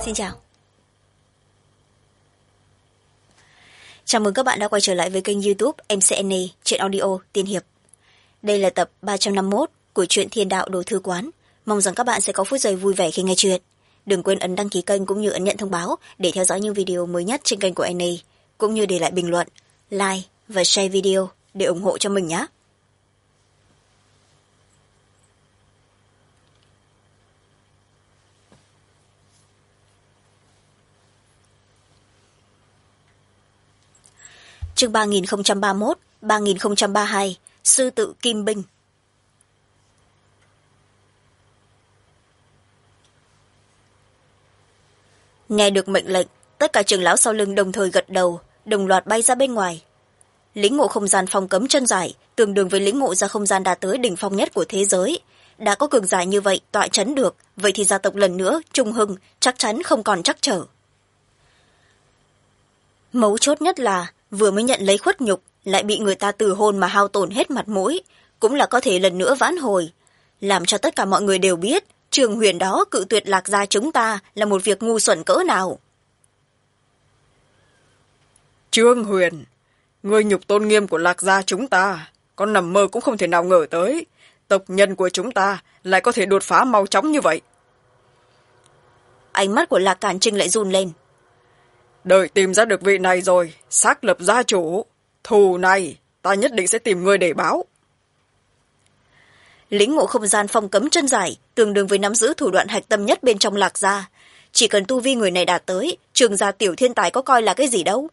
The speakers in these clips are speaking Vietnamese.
Xin chào. Chào mừng các bạn đã quay trở lại với kênh YouTube MCNA Truyện Audio Tiên Hiệp. Đây là tập 351 của truyện Thiên Đạo Đồ Thư Quán. Mong rằng các bạn sẽ có phút giây vui vẻ khi nghe chuyện. Đừng quên ấn đăng ký kênh cũng như ấn nhận thông báo để theo dõi những video mới nhất trên kênh của NA, cũng như để lại bình luận, like và share video để ủng hộ cho mình nhé. Chương 3031, 3032, Sư tự Kim Binh. Nghe được mệnh lệnh, tất cả trưởng lão sau lưng đồng thời gật đầu, đồng loạt bay ra bên ngoài. Lĩnh ngộ không gian phong cấm chân giải, tương đương với lĩnh ngộ ra không gian đạt tới đỉnh phong nhất của thế giới. Đã có cường giả như vậy tọa chấn được, vậy thì gia tộc lần nữa trung hưng chắc chắn không còn trắc trở. Mấu chốt nhất là vừa mới nhận lấy khuất nhục, lại bị người ta từ hôn mà hao tổn hết mặt mũi, cũng là có thể lần nữa vãn hồi, làm cho tất cả mọi người đều biết Trường Huyền đó cự tuyệt Lạc gia chúng ta là một việc ngu xuẩn cỡ nào. Trương Huyền, ngươi nhục tôn nghiêm của Lạc gia chúng ta, con nằm mơ cũng không thể nào ngờ tới tộc nhân của chúng ta lại có thể đột phá mau chóng như vậy. Ánh mắt của Lạc Cản Trinh lại run lên. Đợi tìm ra được vị này rồi, xác lập gia chủ, thù này ta nhất định sẽ tìm ngươi để báo. Lĩnh ngộ không gian phong cấm chân giải, tương đương với nắm giữ thủ đoạn hạch tâm nhất bên trong Lạc gia. Chỉ cần tu vi người này đạt tới, Trường gia tiểu thiên tài có coi là cái gì đâu.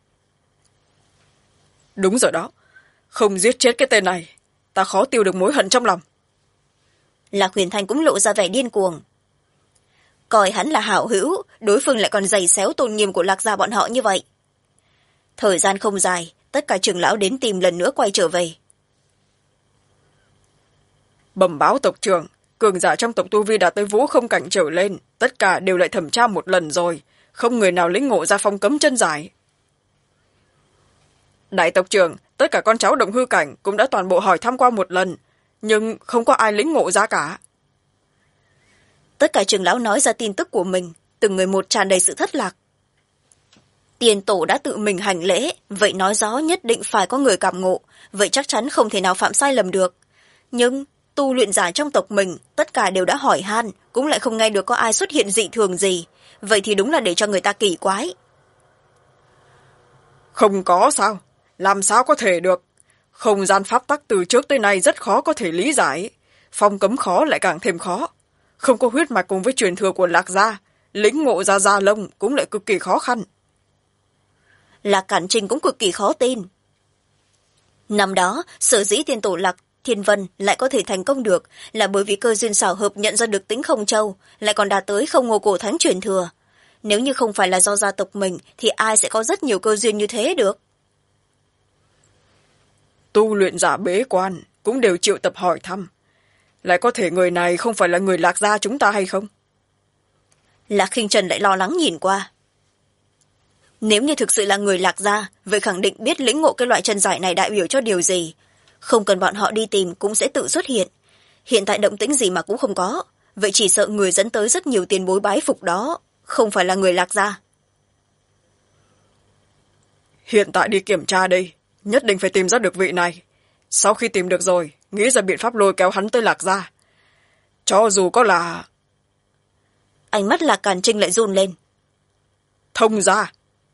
Đúng rồi đó, không giết chết cái tên này, ta khó tiêu được mối hận trong lòng. Lạc Huyền Thanh cũng lộ ra vẻ điên cuồng. Coi hắn là hảo hữu, đối phương lại còn giày xéo tôn nghiêm của Lạc gia bọn họ như vậy. Thời gian không dài, tất cả trưởng lão đến tìm lần nữa quay trở về. Bẩm báo tộc trưởng, cường giả trong tộc tu vi đạt tới vũ không cảnh trở lên, tất cả đều lại thẩm tra một lần rồi, không người nào lĩnh ngộ ra phong cấm chân giải. Đại tộc trưởng, tất cả con cháu động hư cảnh cũng đã toàn bộ hỏi thăm qua một lần, nhưng không có ai lĩnh ngộ ra cả. Tất cả trưởng lão nói ra tin tức của mình, từng người một tràn đầy sự thất lạc. Tiền tổ đã tự mình hành lễ, vậy nói rõ nhất định phải có người cảm ngộ, vậy chắc chắn không thể nào phạm sai lầm được. Nhưng tu luyện giả trong tộc mình, tất cả đều đã hỏi han, cũng lại không nghe được có ai xuất hiện dị thường gì, vậy thì đúng là để cho người ta kỳ quái. Không có sao, làm sao có thể được. Không gian pháp tắc từ trước tới nay rất khó có thể lý giải, phong cấm khó lại càng thêm khó. Không có huyết mạch cùng với truyền thừa của Lạc gia, lĩnh ngộ ra da lông cũng lại cực kỳ khó khăn. Lạc Cản Trinh cũng cực kỳ khó tin. Năm đó, sở dĩ tiền tổ Lạc Thiên Vân lại có thể thành công được là bởi vì cơ duyên xảo hợp nhận ra được tính không châu, lại còn đạt tới không ngô cổ thánh truyền thừa. Nếu như không phải là do gia tộc mình, thì ai sẽ có rất nhiều cơ duyên như thế được. Tu luyện giả bế quan cũng đều triệu tập hỏi thăm. Lại có thể người này không phải là người Lạc gia chúng ta hay không? Lạc Khinh Trần lại lo lắng nhìn qua. Nếu như thực sự là người Lạc gia, vậy khẳng định biết lĩnh ngộ cái loại chân giải này đại biểu cho điều gì. Không cần bọn họ đi tìm cũng sẽ tự xuất hiện. Hiện tại động tĩnh gì mà cũng không có, vậy chỉ sợ người dẫn tới rất nhiều tiền bối bái phục đó không phải là người Lạc gia. Hiện tại đi kiểm tra đây, nhất định phải tìm ra được vị này. Sau khi tìm được rồi, nghĩ ra biện pháp lôi kéo hắn tới Lạc gia. Cho dù có là... Ánh mắt Lạc Càn Trinh lại run lên. Thông gia.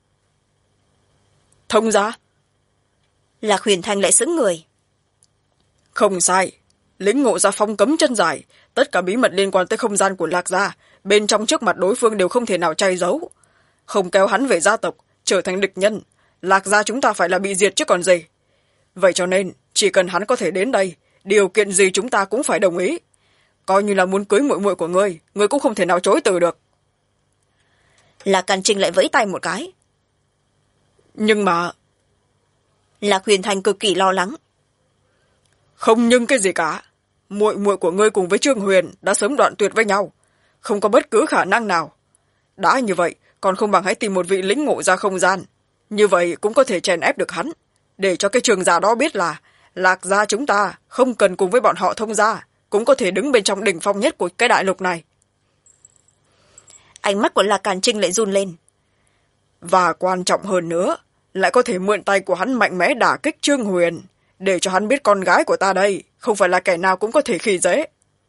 Thông gia? Lạc Huyền Thanh lại sững người. Không sai, lĩnh ngộ ra phong cấm chân giải, tất cả bí mật liên quan tới không gian của Lạc gia, bên trong trước mặt đối phương đều không thể nào che giấu. Không kéo hắn về gia tộc, trở thành địch nhân, Lạc gia chúng ta phải là bị diệt chứ còn gì. Vậy cho nên, chỉ cần hắn có thể đến đây, điều kiện gì chúng ta cũng phải đồng ý. Coi như là muốn cưới muội muội của ngươi cũng không thể nào chối từ được. Lạc Càn Trinh lại vẫy tay một cái. Nhưng mà... Lạc Huyền Thanh cực kỳ lo lắng. Không nhưng cái gì cả. Muội muội của ngươi cùng với Trương Huyền đã sớm đoạn tuyệt với nhau, không có bất cứ khả năng nào. Đã như vậy, còn không bằng hãy tìm một vị lĩnh ngộ ra không gian. Như vậy cũng có thể chèn ép được hắn, để cho cái trường giả đó biết là Lạc gia chúng ta không cần cùng với bọn họ thông gia, cũng có thể đứng bên trong đỉnh phong nhất của cái đại lục này. ánh mắt của Lạc Càn Trinh lại run lên. Và quan trọng hơn nữa, lại có thể mượn tay của hắn mạnh mẽ đả kích Trương Huyền, để cho hắn biết con gái của ta đây không phải là kẻ nào cũng có thể khi dễ.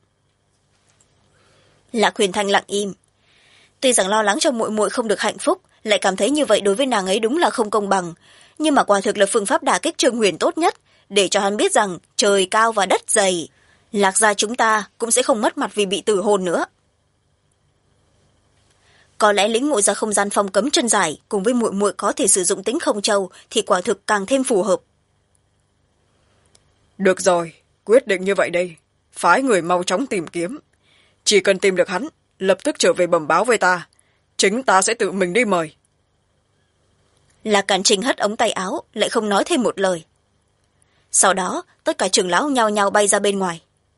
Lạc Huyền Thanh lặng im. Tuy rằng lo lắng cho muội muội không được hạnh phúc, lại cảm thấy như vậy đối với nàng ấy đúng là không công bằng, nhưng mà quả thực là phương pháp đả kích Trương Huyền tốt nhất, để cho hắn biết rằng trời cao và đất dày, Lạc gia chúng ta cũng sẽ không mất mặt vì bị tử hôn nữa. Có lẽ lĩnh ngộ ra không gian phong cấm chân dài cùng với muội muội có thể sử dụng tính không châu thì quả thực càng thêm phù hợp. Được rồi, quyết định như vậy đây. Phái người mau chóng tìm kiếm. Chỉ cần tìm được hắn, lập tức trở về bẩm báo với ta. Chính ta sẽ tự mình đi mời. Lạc Càn Trinh hất ống tay áo, lại không nói thêm một lời. Sau đó, tất cả trưởng lão nhao nhao bay ra bên ngoài.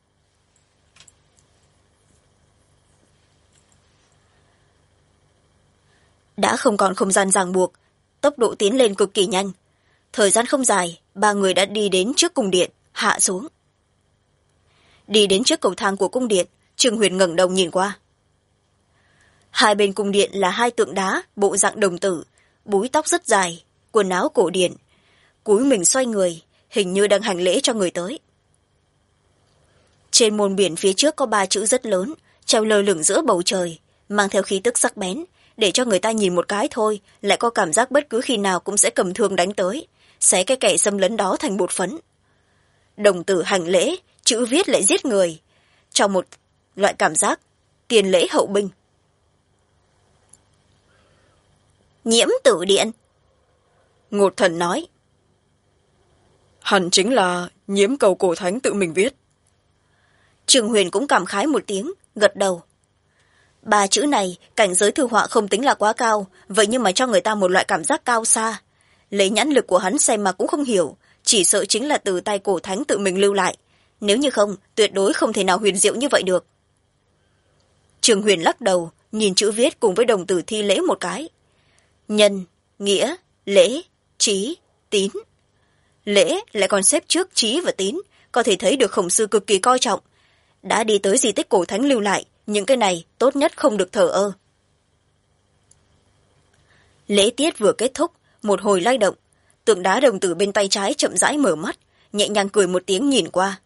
Đã không còn không gian ràng buộc, tốc độ tiến lên cực kỳ nhanh. Thời gian không dài, ba người đã đi đến trước cung điện, hạ xuống. Đi đến trước cầu thang của cung điện, Trương Huyền ngẩng đầu nhìn qua. Hai bên cung điện là hai tượng đá, bộ dạng đồng tử, búi tóc rất dài, quần áo cổ điển, cúi mình xoay người, hình như đang hành lễ cho người tới. Trên môn biển phía trước có 3 chữ rất lớn, treo lơ lửng giữa bầu trời, mang theo khí tức sắc bén, để cho người ta nhìn một cái thôi, lại có cảm giác bất cứ khi nào cũng sẽ cầm thương đánh tới, xé cái kẻ xâm lấn đó thành bột phấn. Đồng tử hành lễ, chữ viết lại giết người, cho một loại cảm giác tiền lễ hậu binh. Nhiễm tử điện. Ngột Thần nói. Hẳn chính là Nhiễm cầu cổ thánh tự mình viết. Trương Huyền cũng cảm khái một tiếng, gật đầu. 3 chữ này, cảnh giới thư họa không tính là quá cao, vậy nhưng mà cho người ta một loại cảm giác cao xa. Lấy nhãn lực của hắn xem mà cũng không hiểu, chỉ sợ chính là từ tay cổ thánh tự mình lưu lại. Nếu như không, tuyệt đối không thể nào huyền diệu như vậy được. Trương Huyền lắc đầu, nhìn chữ viết cùng với đồng tử thi lễ một cái. Nhân, nghĩa, lễ, trí, tín. Lễ lại còn xếp trước trí và tín, có thể thấy được Khổng Sư cực kỳ coi trọng. Đã đi tới di tích cổ thánh lưu lại, những cái này tốt nhất không được thờ ơ. Lễ tiết vừa kết thúc, một hồi lay động, tượng đá đồng tử bên tay trái chậm rãi mở mắt, nhẹ nhàng cười một tiếng nhìn qua.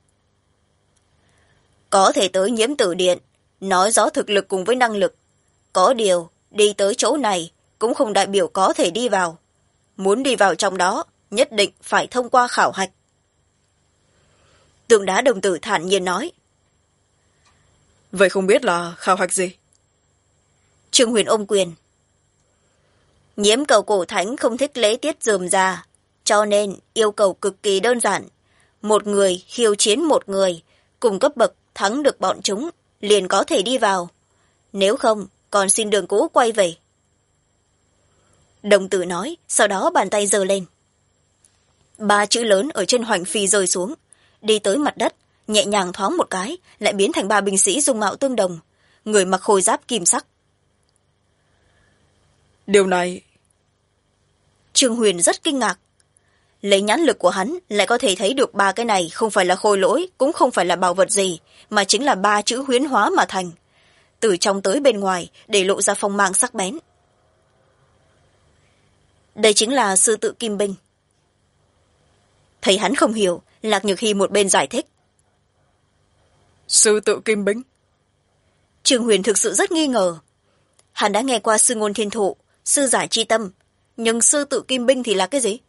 Có thể tới Nhiễm tử điện, nói rõ thực lực cùng với năng lực. Có điều, đi tới chỗ này cũng không đại biểu có thể đi vào. Muốn đi vào trong đó, nhất định phải thông qua khảo hạch. Tượng đá đồng tử thản nhiên nói. Vậy không biết là khảo hạch gì? Trương Huyền ôm quyền. Nhiễm cầu cổ thánh không thích lễ tiết rườm rà, cho nên yêu cầu cực kỳ đơn giản. Một người khiêu chiến một người, cùng cấp bậc thắng được bọn chúng, liền có thể đi vào. Nếu không, còn xin đường cũ quay về. Đồng tử nói, sau đó bàn tay giơ lên. 3 chữ lớn ở trên hoành phi rơi xuống, đi tới mặt đất, nhẹ nhàng thoáng một cái, lại biến thành 3 binh sĩ dung mạo tương đồng, người mặc khôi giáp kim sắc. Điều này... Trương Huyền rất kinh ngạc. Lấy nhãn lực của hắn lại có thể thấy được 3 cái này không phải là khôi lỗi, cũng không phải là bảo vật gì, mà chính là 3 chữ huyễn hóa mà thành. Từ trong tới bên ngoài để lộ ra phong mang sắc bén. Đây chính là sư tự kim binh. Thấy hắn không hiểu, Lạc Nhược Hy một bên giải thích. Sư tự kim binh? Trương Huyền thực sự rất nghi ngờ. Hắn đã nghe qua sư ngôn thiên thụ, sư giải chi tâm, nhưng sư tự kim binh thì là cái gì?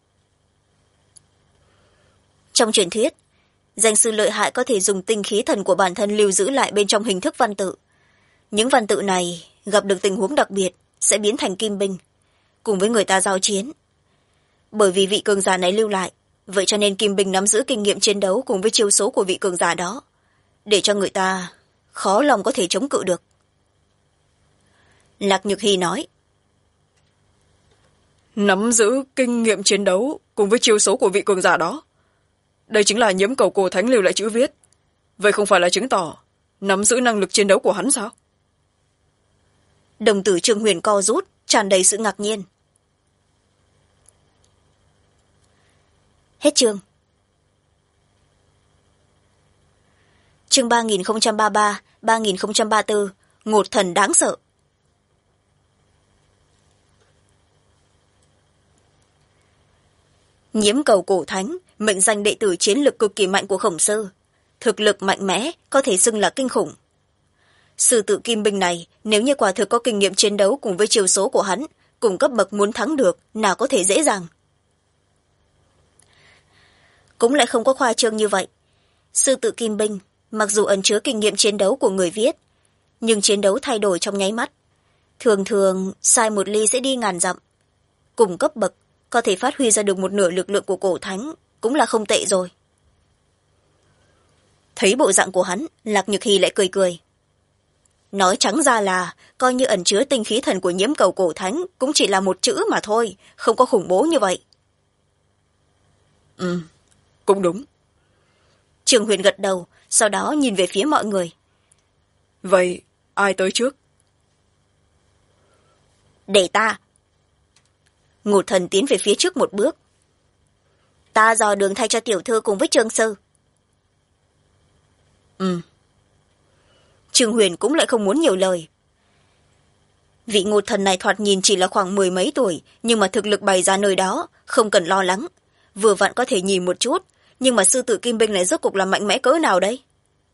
Trong truyền thuyết, danh sư lợi hại có thể dùng tinh khí thần của bản thân lưu giữ lại bên trong hình thức văn tự. Những văn tự này gặp được tình huống đặc biệt sẽ biến thành kim binh, cùng với người ta giao chiến. Bởi vì vị cường giả này lưu lại, vậy cho nên kim binh nắm giữ kinh nghiệm chiến đấu cùng với chiêu số của vị cường giả đó, để cho người ta khó lòng có thể chống cự được. Lạc Nhược Hy nói. Nắm giữ kinh nghiệm chiến đấu cùng với chiêu số của vị cường giả đó. Đây chính là Nhiễm cầu cổ thánh lưu lại chữ viết. Vậy không phải là chứng tỏ nắm giữ năng lực chiến đấu của hắn sao? Đồng tử Trương Huyền co rút, tràn đầy sự ngạc nhiên. Hết chương. Chương 3033, 3034, Ngột Thần đáng sợ. Nhiễm cầu cổ thánh, mệnh danh đệ tử chiến lực cực kỳ mạnh của Khổng Sư, thực lực mạnh mẽ, có thể xưng là kinh khủng. Sư tự kim binh này, nếu như quả thực có kinh nghiệm chiến đấu cùng với chiều số của hắn, cùng cấp bậc muốn thắng được, nào có thể dễ dàng. Cũng lại không có khoa trương như vậy. Sư tự kim binh, mặc dù ẩn chứa kinh nghiệm chiến đấu của người viết, nhưng chiến đấu thay đổi trong nháy mắt. Thường thường, sai một ly sẽ đi ngàn dặm. Cùng cấp bậc, có thể phát huy ra được một nửa lực lượng của cổ thánh, cũng là không tệ rồi. Thấy bộ dạng của hắn, Lạc Nhược Hy lại cười cười. Nói trắng ra là, coi như ẩn chứa tinh khí thần của nhiễm cầu cổ thánh, cũng chỉ là một chữ mà thôi, không có khủng bố như vậy. Cũng đúng. Trường Huyền gật đầu, sau đó nhìn về phía mọi người. Vậy, ai tới trước? Để ta. Ngột Thần tiến về phía trước một bước. Ta dò đường thay cho tiểu thư cùng với Trương Sư. Trường Huyền cũng lại không muốn nhiều lời. Vị Ngột Thần này thoạt nhìn chỉ là khoảng 10 mấy tuổi, nhưng mà thực lực bày ra nơi đó, không cần lo lắng. Vừa vặn có thể nhìn một chút, nhưng mà sư tử kim binh này rốt cục là mạnh mẽ cỡ nào đấy?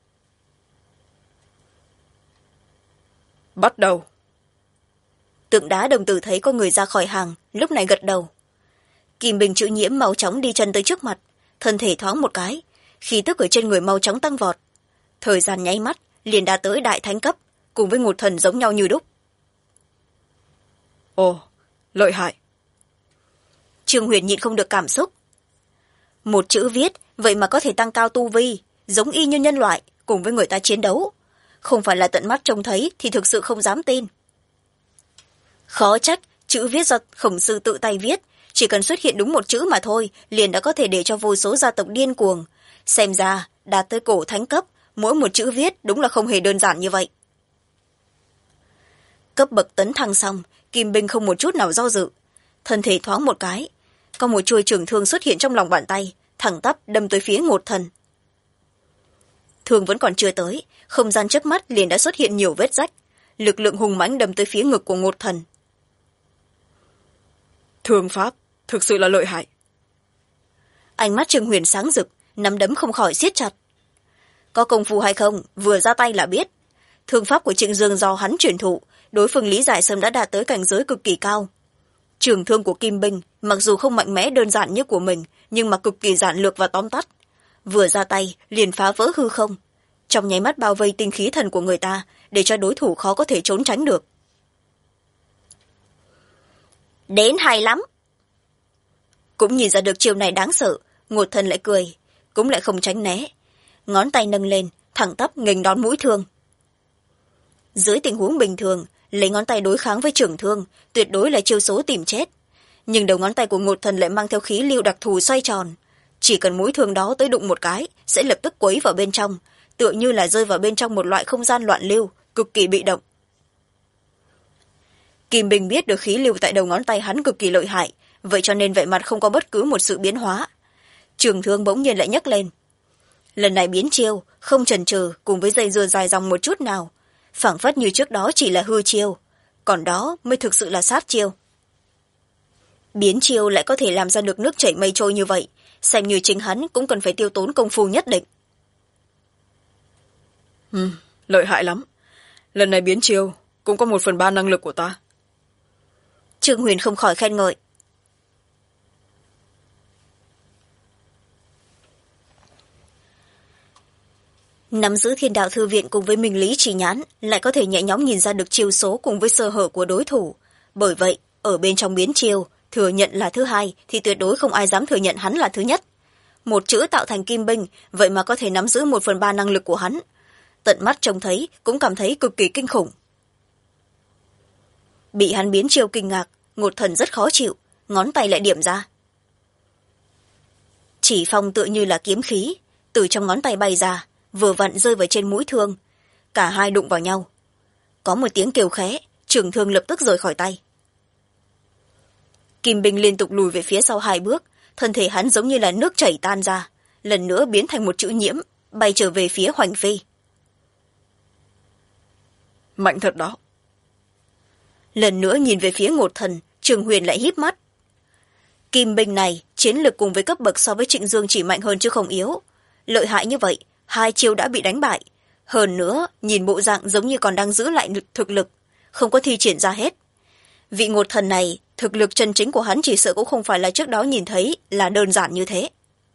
Bắt đầu. Tượng đá đồng tử thấy có người ra khỏi hàng, lúc này gật đầu. Kim binh chữ nhiễm mau chóng đi chân tới trước mặt, thân thể thoáng một cái, khí tức ở trên người mau chóng tăng vọt. Thời gian nháy mắt, liền đã tới đại thánh cấp, cùng với Ngột Thần giống nhau như đúc. Ồ, lợi hại. Trương Huyền nhịn không được cảm xúc. Một chữ viết, vậy mà có thể tăng cao tu vi, giống y như nhân loại, cùng với người ta chiến đấu. Không phải là tận mắt trông thấy thì thực sự không dám tin. Khó trách, chữ viết do Khổng Sư tự tay viết, chỉ cần xuất hiện đúng một chữ mà thôi, liền đã có thể để cho vô số gia tộc điên cuồng. Xem ra, đạt tới cổ thánh cấp, mỗi một chữ viết đúng là không hề đơn giản như vậy. Cấp bậc tấn thăng xong, Kim binh không một chút nào do dự. Thân thể thoáng một cái, có một chuôi trường thương xuất hiện trong lòng bàn tay, thẳng tắp đâm tới phía Ngột Thần. Thương vẫn còn chưa tới, không gian trước mắt liền đã xuất hiện nhiều vết rách, lực lượng hùng mãnh đâm tới phía ngực của Ngột Thần. Thương pháp, thực sự là lợi hại. Ánh mắt Trương Huyền sáng rực, nắm đấm không khỏi siết chặt. Có công phu hay không, vừa ra tay là biết. Thương pháp của Trịnh Dương do hắn truyền thụ, đối phương lý giải sớm đã đạt tới cảnh giới cực kỳ cao. Trường thương của Kim binh, mặc dù không mạnh mẽ đơn giản như của mình, nhưng mà cực kỳ giản lược và tóm tắt. Vừa ra tay, liền phá vỡ hư không. Trong nháy mắt bao vây tinh khí thần của người ta, để cho đối thủ khó có thể trốn tránh được. Đến hay lắm. Cũng nhìn ra được chiều này đáng sợ, Ngột Thần lại cười, cũng lại không tránh né. Ngón tay nâng lên, thẳng tắp nghênh đón mũi thương. Dưới tình huống bình thường, lấy ngón tay đối kháng với trưởng thương, tuyệt đối là chiêu số tìm chết. Nhưng đầu ngón tay của Ngột Thần lại mang theo khí lưu đặc thù xoay tròn. Chỉ cần mũi thương đó tới đụng một cái, sẽ lập tức quấy vào bên trong, tựa như là rơi vào bên trong một loại không gian loạn lưu, cực kỳ bị động. Kim binh biết được khí lưu tại đầu ngón tay hắn cực kỳ lợi hại, vậy cho nên vẻ mặt không có bất cứ một sự biến hóa. Trường thương bỗng nhiên lại nhấc lên. Lần này biến chiêu, không chần chừ cùng với dây dưa dài dòng một chút nào, phảng phất như trước đó chỉ là hư chiêu, còn đó mới thực sự là sát chiêu. Biến chiêu lại có thể làm ra được nước chảy mây trôi như vậy, xem như chính hắn cũng cần phải tiêu tốn công phu nhất định. Lợi hại lắm. Lần này biến chiêu cũng có 1/3 năng lực của ta. Trương Huyền không khỏi khen ngợi. Nắm giữ Thiên Đạo Thư Viện cùng với Minh Lý Chỉ Nhãn lại có thể nhẹ nhõm nhìn ra được chiêu số cùng với sơ hở của đối thủ. Bởi vậy, ở bên trong biến chiêu, thừa nhận là thứ hai thì tuyệt đối không ai dám thừa nhận hắn là thứ nhất. Một chữ tạo thành kim binh, vậy mà có thể nắm giữ 1/3 năng lực của hắn. Tận mắt trông thấy cũng cảm thấy cực kỳ kinh khủng. Bị hắn biến chiêu kinh ngạc, Ngột Thần rất khó chịu, ngón tay lại điểm ra. Chỉ phong tựa như là kiếm khí, từ trong ngón tay bay ra, vừa vặn rơi vào trên mũi thương. Cả hai đụng vào nhau. Có một tiếng kêu khẽ, trường thương lập tức rời khỏi tay. Kim binh liên tục lùi về phía sau 2 bước, thân thể hắn giống như là nước chảy tan ra, lần nữa biến thành một chữ nhiễm, bay trở về phía Hoành Phi. Mạnh thật đó. Lần nữa nhìn về phía Ngột Thần, Trường Huyền lại híp mắt. Kim binh này chỉ chiến lực cùng với cấp bậc so với Trịnh Dương chỉ mạnh hơn chứ không yếu. Lợi hại như vậy, 2 chiêu đã bị đánh bại. Hơn nữa, nhìn bộ dạng giống như còn đang giữ lại thực lực, không có thi triển ra hết. Vị Ngột Thần này, thực lực chân chính của hắn chỉ sợ cũng không phải là trước đó nhìn thấy là đơn giản như thế.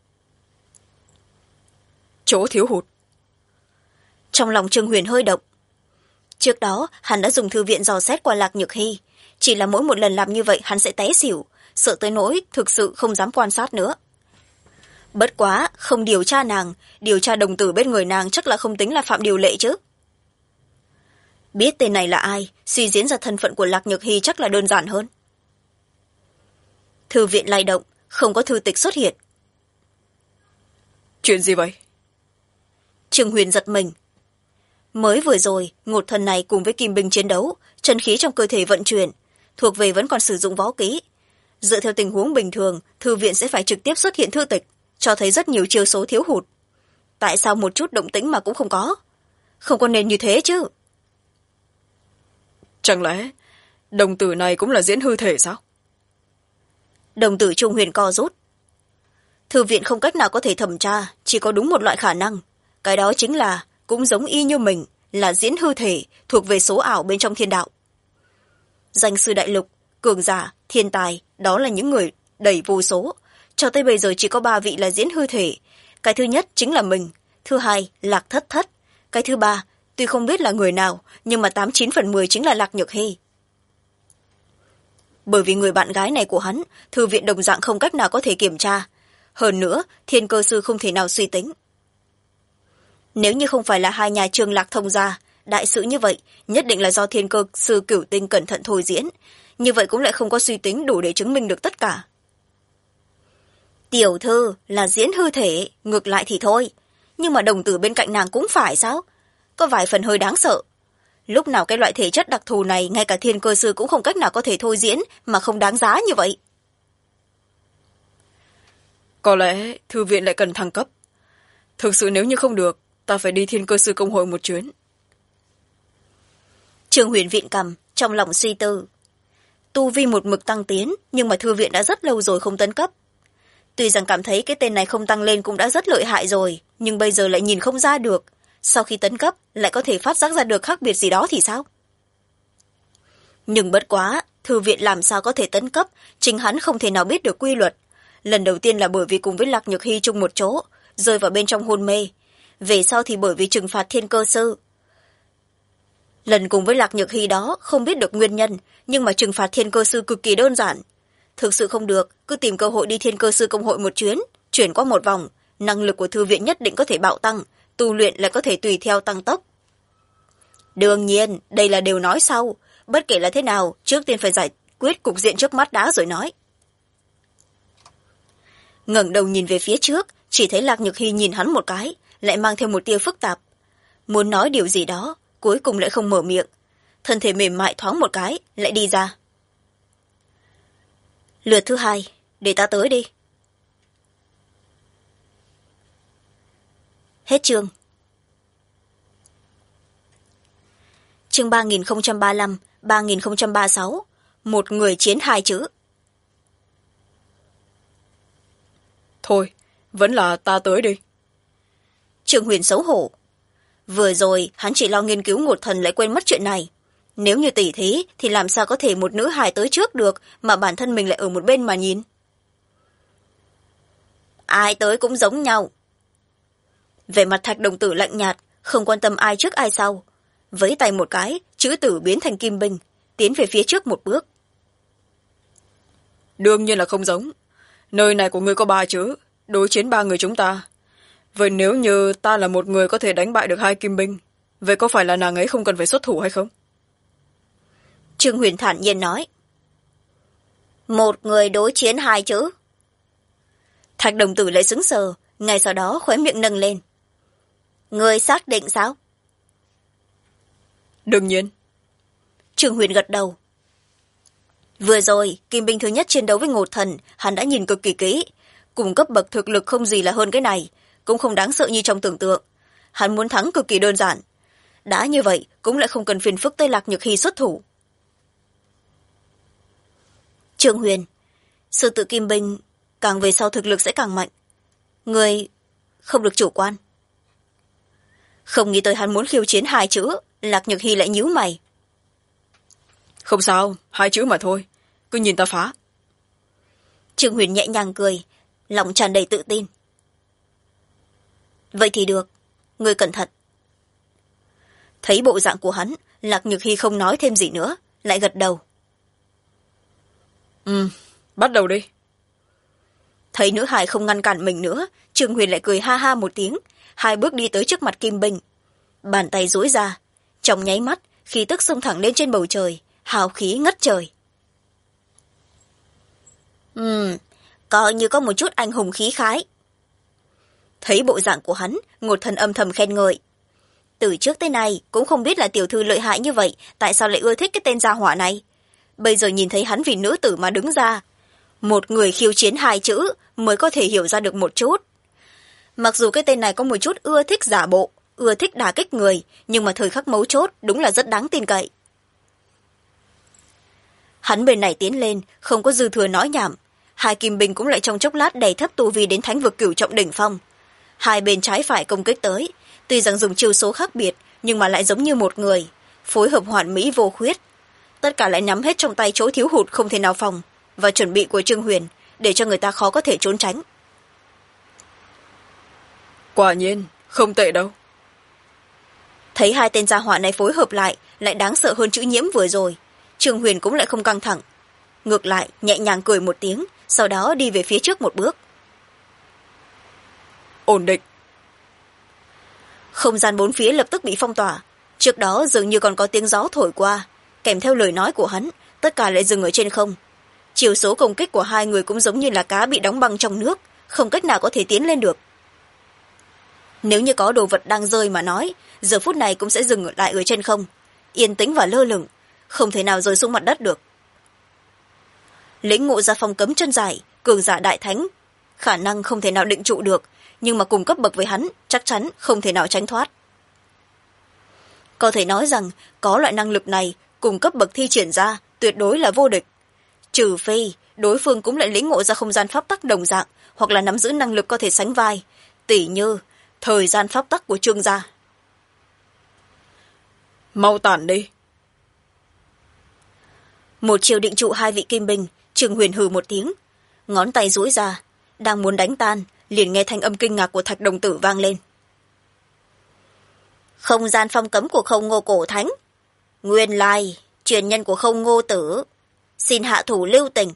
Chỗ thiếu hụt. Trong lòng Trương Huyền hơi động. Trước đó, hắn đã dùng thư viện dò xét qua Lạc Nhược Hy. Chỉ là mỗi một lần làm như vậy hắn sẽ té xỉu, sợ tới nỗi thực sự không dám quan sát nữa. Bất quá, không điều tra nàng, điều tra đồng tử bên người nàng chắc là không tính là phạm điều lệ chứ. Biết tên này là ai, suy diễn ra thân phận của Lạc Nhược Hy chắc là đơn giản hơn. Thư viện lay động, không có thư tịch xuất hiện. Chuyện gì vậy? Trương Huyền giật mình. Mới vừa rồi, Ngột Thần này cùng với Kim Binh chiến đấu, chân khí trong cơ thể vận chuyển, thuộc về vẫn còn sử dụng võ kỹ. Dựa theo tình huống bình thường, thư viện sẽ phải trực tiếp xuất hiện thư tịch, cho thấy rất nhiều chiêu số thiếu hụt. Tại sao một chút động tĩnh mà cũng không có? Không có nên như thế chứ. Chẳng lẽ đồng tử này cũng là diễn hư thể sao? Đồng tử Trung Huyền co rút. Thư viện không cách nào có thể thẩm tra, chỉ có đúng một loại khả năng. Cái đó chính là, cũng giống y như mình, là diễn hư thể, thuộc về số ảo bên trong thiên đạo. Danh sư đại lục, cường giả, thiên tài, đó là những người đầy vô số. Cho tới bây giờ chỉ có 3 vị là diễn hư thể. Cái thứ nhất chính là mình, thứ hai Lạc Thất Thất, cái thứ ba tuy không biết là người nào, nhưng mà 89/10 chính là Lạc Nhược Hy. Bởi vì người bạn gái này của hắn, thư viện đồng dạng không cách nào có thể kiểm tra. Hơn nữa, thiên cơ sư không thể nào suy tính. Nếu như không phải là hai nhà Trương Lạc thông gia, đại sự như vậy, nhất định là do thiên cơ sư Cửu Tinh cẩn thận thôi diễn. Như vậy cũng lại không có suy tính đủ để chứng minh được tất cả. Tiểu thư là diễn hư thể, ngược lại thì thôi. Nhưng mà đồng tử bên cạnh nàng cũng phải sao? Có vài phần hơi đáng sợ. Lúc nào cái loại thể chất đặc thù này ngay cả thiên cơ sư cũng không cách nào có thể thôi diễn mà không đáng giá như vậy. Có lẽ thư viện lại cần thăng cấp. Thực sự nếu như không được, ta phải đi thiên cơ sư công hội một chuyến. Trương Huyền viện cầm, trong lòng suy tư. Tu vi một mực tăng tiến, nhưng mà thư viện đã rất lâu rồi không tấn cấp. Tuy rằng cảm thấy cái tên này không tăng lên cũng đã rất lợi hại rồi, nhưng bây giờ lại nhìn không ra được. Sau khi tấn cấp, lại có thể phát giác ra được khác biệt gì đó thì sao? Nhưng bất quá, thư viện làm sao có thể tấn cấp, chính hắn không thể nào biết được quy luật. Lần đầu tiên là bởi vì cùng với Lạc Nhược Hy chung một chỗ, rơi vào bên trong hôn mê. Về sau thì bởi vì trừng phạt thiên cơ sư. Lần cùng với Lạc Nhược Hy đó không biết được nguyên nhân, nhưng mà trừng phạt thiên cơ sư cực kỳ đơn giản. Thực sự không được, cứ tìm cơ hội đi thiên cơ sư công hội một chuyến, chuyển qua một vòng, năng lực của thư viện nhất định có thể bạo tăng, tu luyện lại có thể tùy theo tăng tốc. Đương nhiên, đây là đều nói sau, bất kể là thế nào, trước tiên phải giải quyết cục diện trước mắt đã rồi nói. Ngẩng đầu nhìn về phía trước, chỉ thấy Lạc Nhược Hy nhìn hắn một cái, lại mang theo một tia phức tạp. Muốn nói điều gì đó, cuối cùng lại không mở miệng. Thân thể mềm mại thoáng một cái, lại đi ra. Lượt thứ hai, để ta tới đi. Hết chương. Chương 3035, 3036. Một người chiến 2 chữ. Thôi, vẫn là ta tới đi. Trương Huyền xấu hổ. Vừa rồi, hắn chỉ lo nghiên cứu Ngột Thần lại quên mất chuyện này. Nếu như tỉ thí, thì làm sao có thể một nữ hài tới trước được, mà bản thân mình lại ở một bên mà nhìn. Ai tới cũng giống nhau. Về mặt Thạch đồng tử lạnh nhạt, không quan tâm ai trước ai sau. Vẫy tay một cái, chữ tử biến thành kim binh, tiến về phía trước một bước. Đương nhiên là không giống. Nơi này của ngươi có 3 chữ, đối chiến 3 người chúng ta. Vậy nếu như ta là một người có thể đánh bại được 2 kim binh, vậy có phải là nàng ấy không cần phải xuất thủ hay không? Trương Huyền thản nhiên nói. Một người đối chiến 2 chữ. Thạch đồng tử lại sững sờ, ngay sau đó khóe miệng nâng lên. Người xác định sao? Đương nhiên. Trương Huyền gật đầu. Vừa rồi, kim binh thứ nhất chiến đấu với Ngột Thần, hắn đã nhìn cực kỳ kỹ. Cùng cấp bậc thực lực không gì là hơn cái này, cũng không đáng sợ như trong tưởng tượng. Hắn muốn thắng cực kỳ đơn giản. Đã như vậy, cũng lại không cần phiền phức tới Lạc Nhược Hy xuất thủ. Trương Huyền, sư tử kim binh, càng về sau thực lực sẽ càng mạnh. Người không được chủ quan. Không nghĩ tới hắn muốn khiêu chiến 2 chữ, Lạc Nhược Hy lại nhíu mày. Không sao, 2 chữ mà thôi, cứ nhìn ta phá. Trương Huyền nhẹ nhàng cười, lòng tràn đầy tự tin. Vậy thì được, người cẩn thận. Thấy bộ dạng của hắn, Lạc Nhược Hy không nói thêm gì nữa, lại gật đầu. Bắt đầu đi. Thấy nữ hài không ngăn cản mình nữa, Trương Huyền lại cười ha ha một tiếng, 2 bước đi tới trước mặt Kim Bình. Bàn tay duỗi ra, trong nháy mắt, khí tức xông thẳng lên trên bầu trời, hào khí ngất trời. Coi như có một chút anh hùng khí khái. Thấy bộ dạng của hắn, Ngột Thần âm thầm khen ngợi. Từ trước tới nay cũng không biết là tiểu thư lợi hại như vậy, tại sao lại ưa thích cái tên gia hỏa này. Bây giờ nhìn thấy hắn vì nữ tử mà đứng ra, một người khiêu chiến 2 chữ mới có thể hiểu ra được một chút. Mặc dù cái tên này có một chút ưa thích giả bộ, ưa thích đả kích người, nhưng mà thời khắc mấu chốt đúng là rất đáng tin cậy. Hắn bên này tiến lên, không có dư thừa nói nhảm. 2 kim binh cũng lại trong chốc lát đẩy thấp tu vi đến thánh vực cửu trọng đỉnh phong. 2 bên trái phải công kích tới, tuy rằng dùng chiêu số khác biệt, nhưng mà lại giống như một người, phối hợp hoàn mỹ vô khuyết. Tất cả lại nắm hết trong tay chỗ thiếu hụt không thể nào phòng, và chuẩn bị của Trương Huyền, để cho người ta khó có thể trốn tránh. Quả nhiên, không tệ đâu. Thấy 2 tên gia hỏa này phối hợp lại đáng sợ hơn chữ nhiễm vừa rồi, Trương Huyền cũng lại không căng thẳng. Ngược lại, nhẹ nhàng cười một tiếng, sau đó đi về phía trước một bước. Ổn định. Không gian 4 phía lập tức bị phong tỏa. Trước đó dường như còn có tiếng gió thổi qua, kèm theo lời nói của hắn, tất cả lại dừng ở trên không. Chiều số công kích của 2 người cũng giống như là cá bị đóng băng trong nước, không cách nào có thể tiến lên được. Nếu như có đồ vật đang rơi mà nói, giờ phút này cũng sẽ dừng lại ở trên không, yên tĩnh và lơ lửng, không thể nào rơi xuống mặt đất được. Lĩnh ngộ ra phong cấm chân dài, cường giả đại thánh, khả năng không thể nào định trụ được, nhưng mà cùng cấp bậc với hắn, chắc chắn không thể nào tránh thoát. Có thể nói rằng, có loại năng lực này, cùng cấp bậc thi triển ra, tuyệt đối là vô địch. Trừ phi, đối phương cũng lại lĩnh ngộ ra không gian pháp tắc đồng dạng, hoặc là nắm giữ năng lực có thể sánh vai, tỉ như thời gian pháp tắc của Trương gia. Mau tản đi. Một chiều định trụ 2 vị kim binh, Trương Huyền hừ một tiếng, ngón tay duỗi ra, đang muốn đánh tan, liền nghe thanh âm kinh ngạc của Thạch Đồng Tử vang lên. Không gian phong cấm của Không Ngô cổ thánh, nguyên lai truyền nhân của Không Ngô tử, xin hạ thủ lưu tình.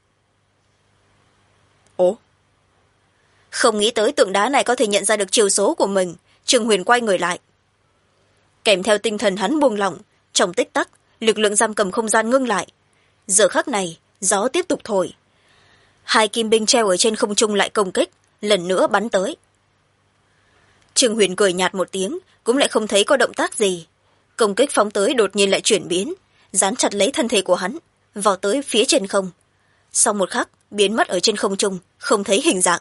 Ồ. Không nghĩ tới tượng đá này có thể nhận ra được chiều số của mình, Trương Huyền quay người lại. Kèm theo tinh thần hắn buông lỏng, trong tích tắc, lực lượng giam cầm không gian ngưng lại. Giờ khắc này, gió tiếp tục thổi. 2 kim binh treo ở trên không trung lại công kích, lần nữa bắn tới. Trương Huyền cười nhạt một tiếng, cũng lại không thấy có động tác gì. Công kích phóng tới đột nhiên lại chuyển biến, dán chặt lấy thân thể của hắn, vào tới phía trên không. Sau một khắc, biến mất ở trên không trung, không thấy hình dạng.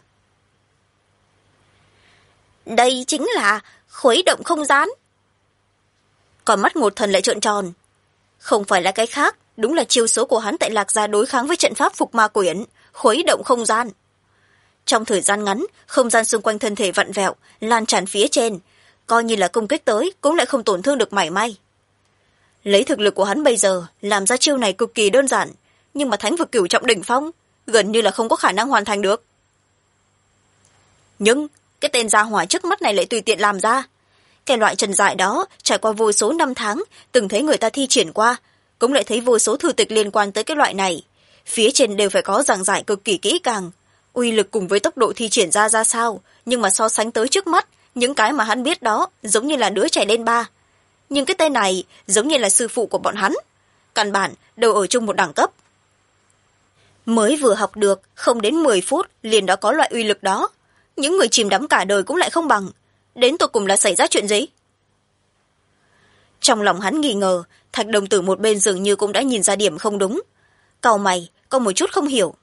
Đây chính là khuấy động không gian. Còn mắt Ngột Thần lại trợn tròn. Không phải là cái khác, đúng là chiêu số của hắn tại Lạc Gia đối kháng với trận pháp Phục Ma Quyển, khuấy động không gian. Trong thời gian ngắn, không gian xung quanh thân thể vặn vẹo, lan tràn phía trên, coi như là công kích tới cũng lại không tổn thương được mảy may. Lấy thực lực của hắn bây giờ, làm ra chiêu này cực kỳ đơn giản, nhưng mà thánh vực cửu trọng đỉnh phong, gần như là không có khả năng hoàn thành được. Nhưng, cái tên gia hỏa trước mắt này lại tùy tiện làm ra. Cái loại trần dại đó, trải qua vô số năm tháng, từng thấy người ta thi triển qua, cũng lại thấy vô số thư tịch liên quan tới cái loại này. Phía trên đều phải có giảng giải cực kỳ kỹ càng, uy lực cùng với tốc độ thi triển ra sao, nhưng mà so sánh tới trước mắt, những cái mà hắn biết đó giống như là đứa trẻ lên 3. Nhưng cái tên này giống như là sư phụ của bọn hắn, căn bản đều ở chung một đẳng cấp. Mới vừa học được, không đến 10 phút liền đã có loại uy lực đó. Những người chìm đắm cả đời cũng lại không bằng. Đến tột cùng là xảy ra chuyện gì? Trong lòng hắn nghi ngờ, Thạch Đồng Tử một bên dường như cũng đã nhìn ra điểm không đúng. Cau mày, có một chút không hiểu.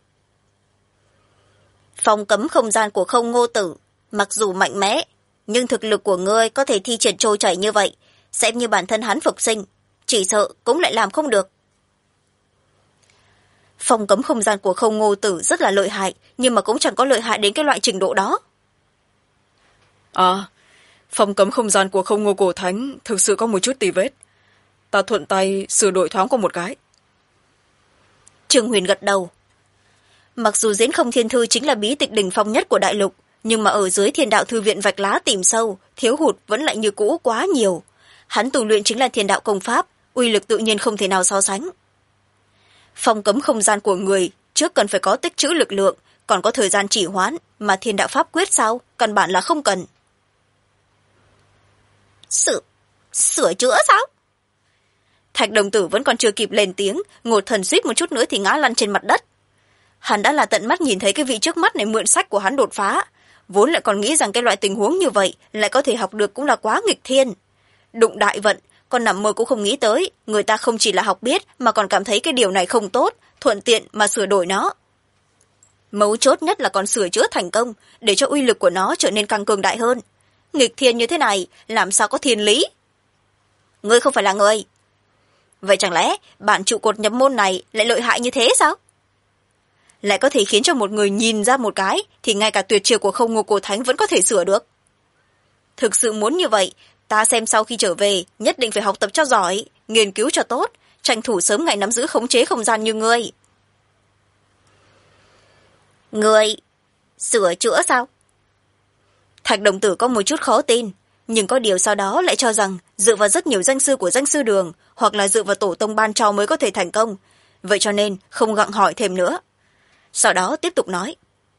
Phong cấm không gian của Không Ngô tử, mặc dù mạnh mẽ, nhưng thực lực của ngươi có thể thi triển trôi chảy như vậy, xem như bản thân hắn phục sinh, chỉ sợ cũng lại làm không được. phong cấm không gian của Không Ngô Tử rất là lợi hại, nhưng mà cũng chẳng có lợi hại đến cái loại trình độ đó. À, phong cấm không gian của Không Ngô Cổ Thánh thực sự có một chút tì vết. Ta thuận tay sửa đổi thoáng qua một cái. Trương Huyền gật đầu. Mặc dù Diễn Không Thiên Thư chính là bí tịch đỉnh phong nhất của đại lục, nhưng mà ở dưới Thiên Đạo Thư viện vạch lá tìm sâu, thiếu hụt vẫn lại như cũ quá nhiều. Hắn tu luyện chính là Thiên Đạo công pháp, uy lực tự nhiên không thể nào so sánh. Phong cấm không gian của người trước cần phải có tích trữ lực lượng, còn có thời gian chỉ hoãn, mà Thiên Đạo pháp quyết sao, căn bản là không cần. Sửa chữa sao? Thạch Đồng Tử vẫn còn chưa kịp lên tiếng, Ngột Thần suýt một chút nữa thì ngã lăn trên mặt đất. Hắn đã là tận mắt nhìn thấy cái vị trước mắt này mượn sách của hắn đột phá, vốn lại còn nghĩ rằng cái loại tình huống như vậy lại có thể học được cũng là quá nghịch thiên. Đụng đại vận, còn nằm mơ cũng không nghĩ tới, người ta không chỉ là học biết mà còn cảm thấy cái điều này không tốt, thuận tiện mà sửa đổi nó. Mấu chốt nhất là còn sửa chữa thành công, để cho uy lực của nó trở nên càng cường đại hơn. Nghịch thiên như thế này, làm sao có thiên lý? Ngươi không phải là người. Vậy chẳng lẽ bản trụ cột nhập môn này lại lợi hại như thế sao? Lại có thể khiến cho một người nhìn ra một cái, thì ngay cả tuyệt chiêu của Không Ngô Cổ Thánh vẫn có thể sửa được. Thực sự muốn như vậy, ta xem sau khi trở về, nhất định phải học tập cho giỏi, nghiên cứu cho tốt, tranh thủ sớm ngày nắm giữ khống chế không gian như ngươi. Ngươi sửa chữa sao? Thạch Đồng Tử có một chút khó tin, nhưng có điều sau đó lại cho rằng dựa vào rất nhiều danh sư của danh sư đường, hoặc là dựa vào tổ tông ban cho mới có thể thành công, vậy cho nên không gặng hỏi thêm nữa. Sau đó tiếp tục nói.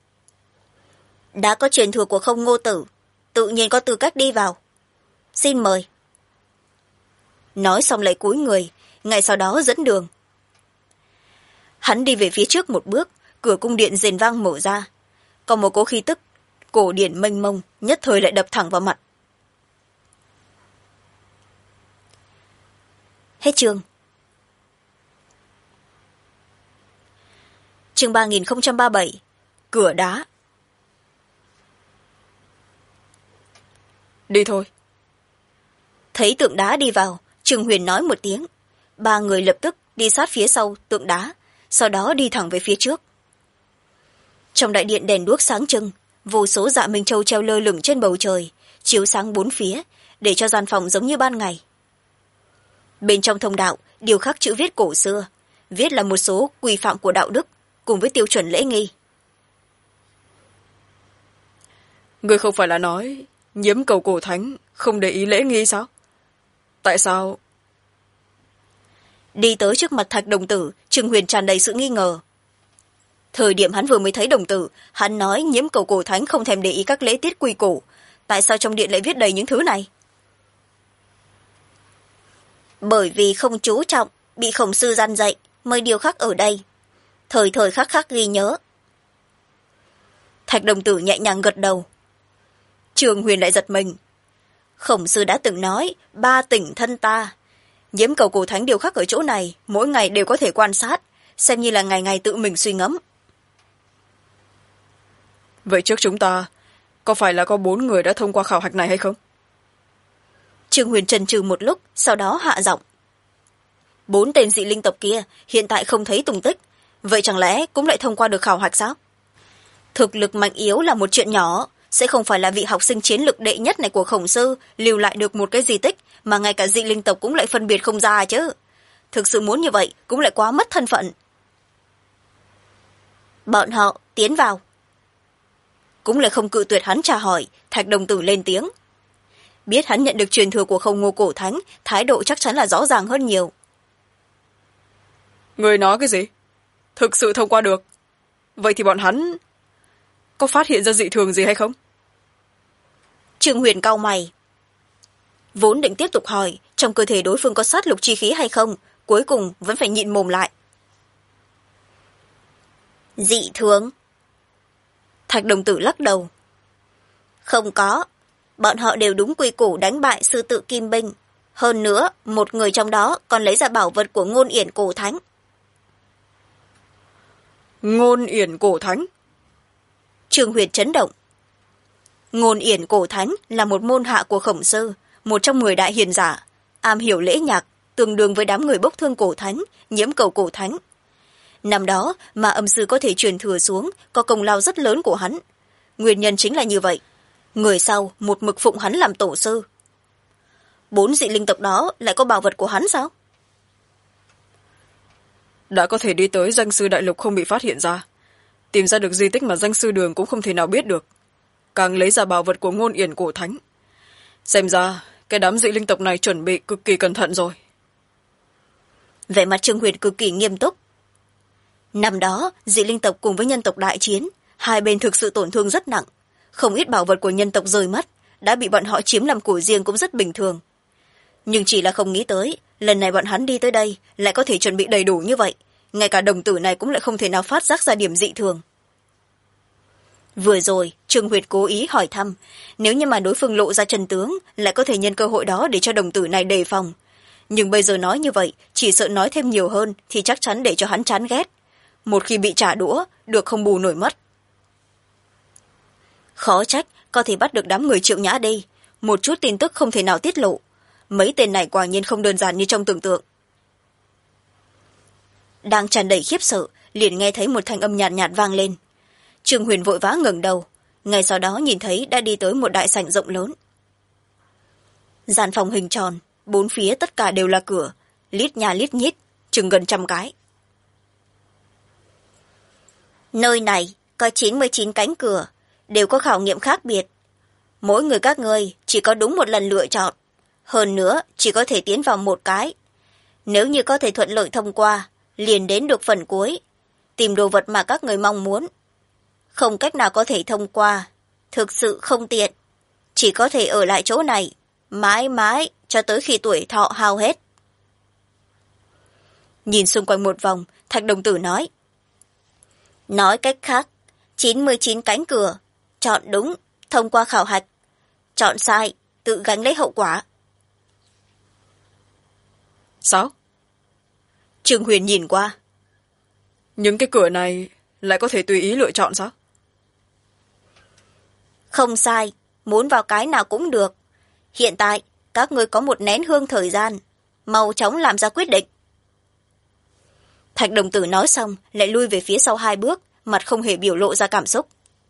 Đã có truyền thừa của Không Ngô Tử, tự nhiên có tư cách đi vào. Xin mời. Nói xong lại cúi người, ngay sau đó dẫn đường. Hắn đi về phía trước một bước, cửa cung điện rền vang mở ra. Còn một cỗ khí tức cổ điển mênh mông nhất thời lại đập thẳng vào mặt. Hết chương. Chương 3037. Cửa đá. Đi thôi. Thấy tượng đá đi vào, Trương Huyền nói một tiếng. Ba người lập tức đi sát phía sau tượng đá, sau đó đi thẳng về phía trước. Trong đại điện đèn đuốc sáng trưng, vô số dạ minh châu treo lơ lửng trên bầu trời, chiếu sáng bốn phía, để cho gian phòng giống như ban ngày. Bên trong thông đạo, điêu khắc chữ viết cổ xưa, viết là một số quy phạm của đạo đức, cùng với tiêu chuẩn lễ nghi. Ngươi không phải là nói nhiễm cầu cổ thánh không để ý lễ nghi sao? Tại sao? Đi tới trước mặt Thạch Đồng Tử, Trương Huyền tràn đầy sự nghi ngờ. Thời điểm hắn vừa mới thấy Đồng Tử, hắn nói nhiễm cầu cổ thánh không thèm để ý các lễ tiết quy củ. Tại sao trong điện lại viết đầy những thứ này? Bởi vì không chú trọng, bị khổng sư gian dạy, mới điêu khắc ở đây. Thời thời khắc khắc ghi nhớ. Thạch Đồng Tử nhẹ nhàng gật đầu. Trương Huyền lại giật mình. Khổng sư đã từng nói, 3 tỉnh thân ta. Nhiễm cầu cổ thánh điêu khắc ở chỗ này, mỗi ngày đều có thể quan sát, xem như là ngày ngày tự mình suy ngẫm. Vậy trước chúng ta, có phải là có 4 người đã thông qua khảo hạch này hay không? Trương Huyền chần chừ một lúc, sau đó hạ giọng. 4 tên dị linh tộc kia hiện tại không thấy tung tích, vậy chẳng lẽ cũng lại thông qua được khảo hạch sao? Thực lực mạnh yếu là một chuyện nhỏ, sẽ không phải là vị học sinh chiến lực đệ nhất này của khổng sư lưu lại được một cái di tích mà ngay cả dị linh tộc cũng lại phân biệt không ra chứ. Thực sự muốn như vậy cũng lại quá mất thân phận. Bọn họ tiến vào. Cũng lại không cự tuyệt hắn tra hỏi, Thạch Đồng Tử lên tiếng. Biết hắn nhận được truyền thừa của Không Ngô Cổ Thánh, thái độ chắc chắn là rõ ràng hơn nhiều. Người nói cái gì? Thực sự thông qua được. Vậy thì bọn hắn có phát hiện ra dị thường gì hay không? Trương Huyền cau mày. Vốn định tiếp tục hỏi trong cơ thể đối phương có sát lục chi khí hay không, cuối cùng vẫn phải nhịn mồm lại. Dị thường? Thạch Đồng Tử lắc đầu. Không có. Bọn họ đều đúng quy củ đánh bại sư tự Kim Binh. Hơn nữa, một người trong đó còn lấy ra bảo vật của Ngôn Yển Cổ Thánh. Ngôn Yển Cổ Thánh? Trương Huyền chấn động. Ngôn Yển Cổ Thánh là một môn hạ của khổng sư, một trong 10 đại hiền giả, am hiểu lễ nhạc, tương đương với đám người bốc thương cổ thánh, nhiễm cầu cổ thánh. năm đó mà âm sư có thể truyền thừa xuống có công lao rất lớn của hắn. Nguyên nhân chính là như vậy, người sau một mực phụng hắn làm tổ sư. 4 dị linh tộc đó lại có bảo vật của hắn sao? đã có thể đi tới danh sư đại lục không bị phát hiện ra, tìm ra được di tích mà danh sư đường cũng không thể nào biết được, càng lấy ra bảo vật của ngôn yển cổ thánh. Xem ra cái đám dị linh tộc này chuẩn bị cực kỳ cẩn thận rồi. Vẻ mặt Trương Huyền cực kỳ nghiêm túc. Năm đó dị linh tộc cùng với nhân tộc đại chiến, hai bên thực sự tổn thương rất nặng, không ít bảo vật của nhân tộc rơi mất, đã bị bọn họ chiếm làm của riêng cũng rất bình thường. Nhưng chỉ là không nghĩ tới lần này bọn hắn đi tới đây lại có thể chuẩn bị đầy đủ như vậy, ngay cả đồng tử này cũng lại không thể nào phát giác ra điểm dị thường. Vừa rồi Trương Huyền cố ý hỏi thăm, nếu như mà đối phương lộ ra chân tướng lại có thể nhân cơ hội đó để cho đồng tử này đề phòng. Nhưng bây giờ nói như vậy chỉ sợ nói thêm nhiều hơn thì chắc chắn để cho hắn chán ghét, một khi bị trả đũa được không bù nổi mất. Khó trách có thể bắt được đám người Triệu Nhã đi, một chút tin tức không thể nào tiết lộ. Mấy tên này quả nhiên không đơn giản như trong tưởng tượng. Đang tràn đầy khiếp sợ liền nghe thấy một thanh âm nhạt nhạt vang lên. Trương Huyền vội vã ngẩng đầu, ngay sau đó nhìn thấy đã đi tới một đại sảnh rộng lớn. Gian phòng hình tròn, 4 phía tất cả đều là cửa, lít nhà lít nhít, chừng gần 100 cái. Nơi này có 99 cánh cửa, đều có khảo nghiệm khác biệt. Mỗi người các ngươi chỉ có đúng một lần lựa chọn, hơn nữa chỉ có thể tiến vào một cái. Nếu như có thể thuận lợi thông qua, liền đến được phần cuối, tìm đồ vật mà các người mong muốn. Không cách nào có thể thông qua, thực sự không tiện, chỉ có thể ở lại chỗ này, mãi mãi cho tới khi tuổi thọ hao hết. Nhìn xung quanh một vòng, Thạch đồng tử nói. Nói cách khác, 99 cánh cửa, chọn đúng, thông qua khảo hạch. Chọn sai, tự gánh lấy hậu quả. Sao? Trương Huyền nhìn qua. Những cái cửa này lại có thể tùy ý lựa chọn sao? Không sai, muốn vào cái nào cũng được. Hiện tại, các ngươi có 1 nén hương thời gian, mau chóng làm ra quyết định. Thạch đồng tử nói xong, lại lui về phía sau 2 bước, mặt không hề biểu lộ ra cảm xúc.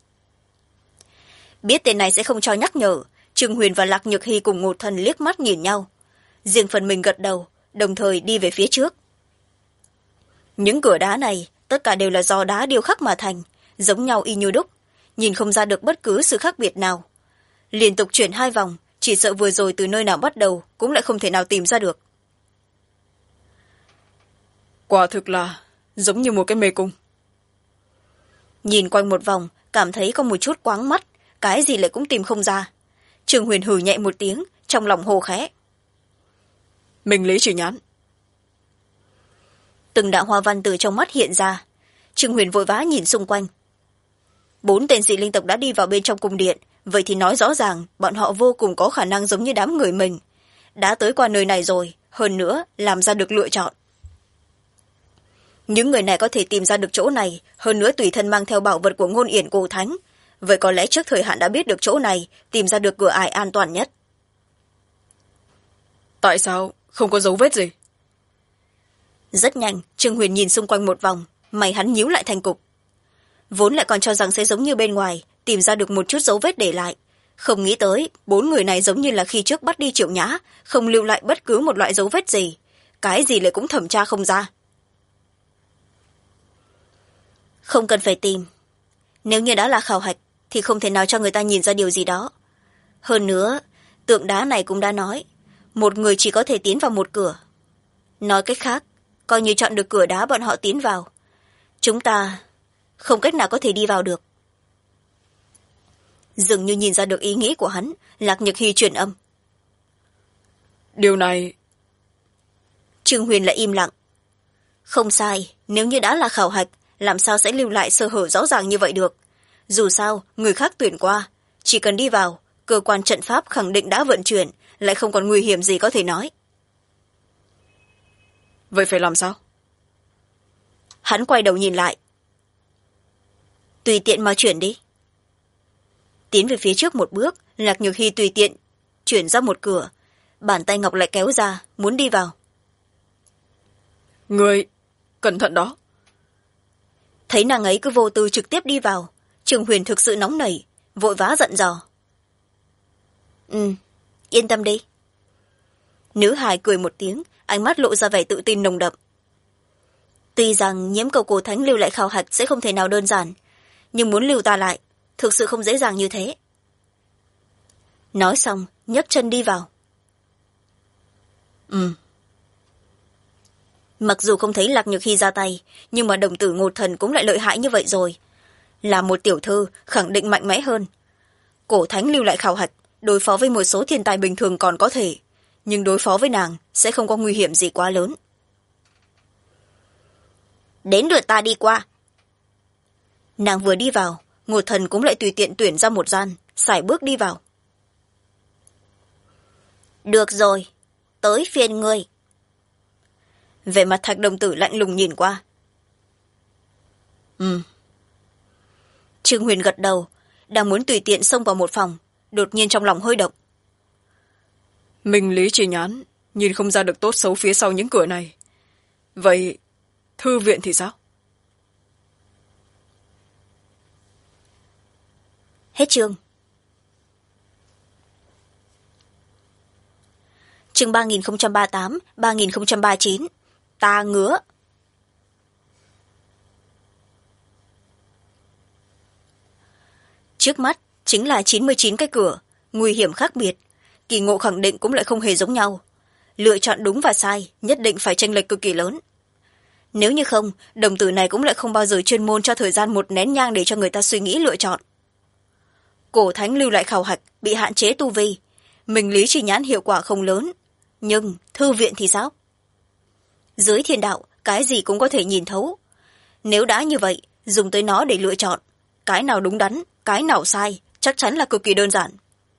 Biết tên này sẽ không cho nhắc nhở, Trương Huyền và Lạc Nhược Hy cùng Ngột Thần liếc mắt nhìn nhau. Riêng phần mình gật đầu, đồng thời đi về phía trước. Những cửa đá này, tất cả đều là do đá điêu khắc mà thành, giống nhau y như đúc, nhìn không ra được bất cứ sự khác biệt nào. Liên tục chuyển 2 vòng, chỉ sợ vừa rồi từ nơi nào bắt đầu cũng lại không thể nào tìm ra được. Quả thực là giống như một cái mê cung. Nhìn quanh một vòng, cảm thấy có một chút quáng mắt, cái gì lại cũng tìm không ra. Trương Huyền hừ nhẹ một tiếng, trong lòng hô khẽ. Minh lý chỉ nhãn. Từng đạo hoa văn từ trong mắt hiện ra. Trương Huyền vội vã nhìn xung quanh. 4 tên dị linh tộc đã đi vào bên trong cung điện, vậy thì nói rõ ràng bọn họ vô cùng có khả năng giống như đám người mình. Đã tới qua nơi này rồi, hơn nữa làm ra được lựa chọn. Những người này có thể tìm ra được chỗ này, hơn nữa tùy thân mang theo bảo vật của ngôn yển cổ thánh. Vậy có lẽ trước thời hạn đã biết được chỗ này, tìm ra được cửa ải an toàn nhất. Tại sao không có dấu vết gì? Rất nhanh, Trương Huyền nhìn xung quanh một vòng, mày hắn nhíu lại thành cục. Vốn lại còn cho rằng sẽ giống như bên ngoài, tìm ra được một chút dấu vết để lại. Không nghĩ tới, 4 người này giống như là khi trước bắt đi Triệu Nhã, không lưu lại bất cứ một loại dấu vết gì. Cái gì lại cũng thẩm tra không ra. Không cần phải tìm. Nếu như đã là khảo hạch, thì không thể nào cho người ta nhìn ra điều gì đó. Hơn nữa, tượng đá này cũng đã nói, một người chỉ có thể tiến vào một cửa. Nói cách khác, coi như chọn được cửa đá bọn họ tiến vào, chúng ta không cách nào có thể đi vào được. Dường như nhìn ra được ý nghĩ của hắn, Lạc Nhược Hy truyền âm. Điều này... Trương Huyền lại im lặng. Không sai, nếu như đã là khảo hạch, làm sao sẽ lưu lại sơ hở rõ ràng như vậy được. Dù sao, người khác tuyển qua, chỉ cần đi vào, cơ quan trận pháp khẳng định đã vận chuyển, lại không còn nguy hiểm gì có thể nói. Vậy phải làm sao? Hắn quay đầu nhìn lại. Tùy tiện mà chuyển đi. Tiến về phía trước một bước, Lạc Nhược Hy tùy tiện chuyển ra một cửa, bàn tay ngọc lại kéo ra, muốn đi vào. Người, cẩn thận đó. thấy nàng ấy cứ vô tư trực tiếp đi vào, Trường Huyền thực sự nóng nảy, vội vã giận dò. Yên tâm đi. Nữ hài cười một tiếng, ánh mắt lộ ra vẻ tự tin nồng đậm. Tuy rằng nhiễm cầu cổ thánh lưu lại khảo hạch sẽ không thể nào đơn giản, nhưng muốn lưu ta lại thực sự không dễ dàng như thế. Nói xong nhấc chân đi vào. Mặc dù không thấy Lạc Nhược Hy ra tay, nhưng mà đồng tử Ngột Thần cũng lại lợi hại như vậy rồi. Là một tiểu thư khẳng định mạnh mẽ hơn. Cổ thánh lưu lại khảo hạch, đối phó với một số thiên tài bình thường còn có thể, nhưng đối phó với nàng sẽ không có nguy hiểm gì quá lớn. Đến lượt ta đi qua. Nàng vừa đi vào, Ngột Thần cũng lại tùy tiện tuyển ra một gian, sải bước đi vào. Được rồi, tới phiên ngươi. Về mặt Thạch đồng tử lạnh lùng nhìn qua. Trương Huyền gật đầu, đang muốn tùy tiện xông vào một phòng, đột nhiên trong lòng hơi động. Minh lý chỉ nhán, nhìn không ra được tốt xấu phía sau những cửa này. Vậy thư viện thì sao? Hết chương. Chương 3038, 3039. Ta ngứa. Trước mắt chính là 99 cái cửa, nguy hiểm khác biệt, kỳ ngộ khẳng định cũng lại không hề giống nhau. Lựa chọn đúng và sai nhất định phải chênh lệch cực kỳ lớn. Nếu như không, đồng tử này cũng lại không bao giờ chuyên môn cho thời gian một nén nhang để cho người ta suy nghĩ lựa chọn. Cổ thánh lưu lại khảo hạch bị hạn chế tu vi, minh lý chỉ nhãn hiệu quả không lớn, nhưng thư viện thì sao? Dưới thiên đạo cái gì cũng có thể nhìn thấu. Nếu đã như vậy, dùng tới nó để lựa chọn, cái nào đúng đắn, cái nào sai, chắc chắn là cực kỳ đơn giản.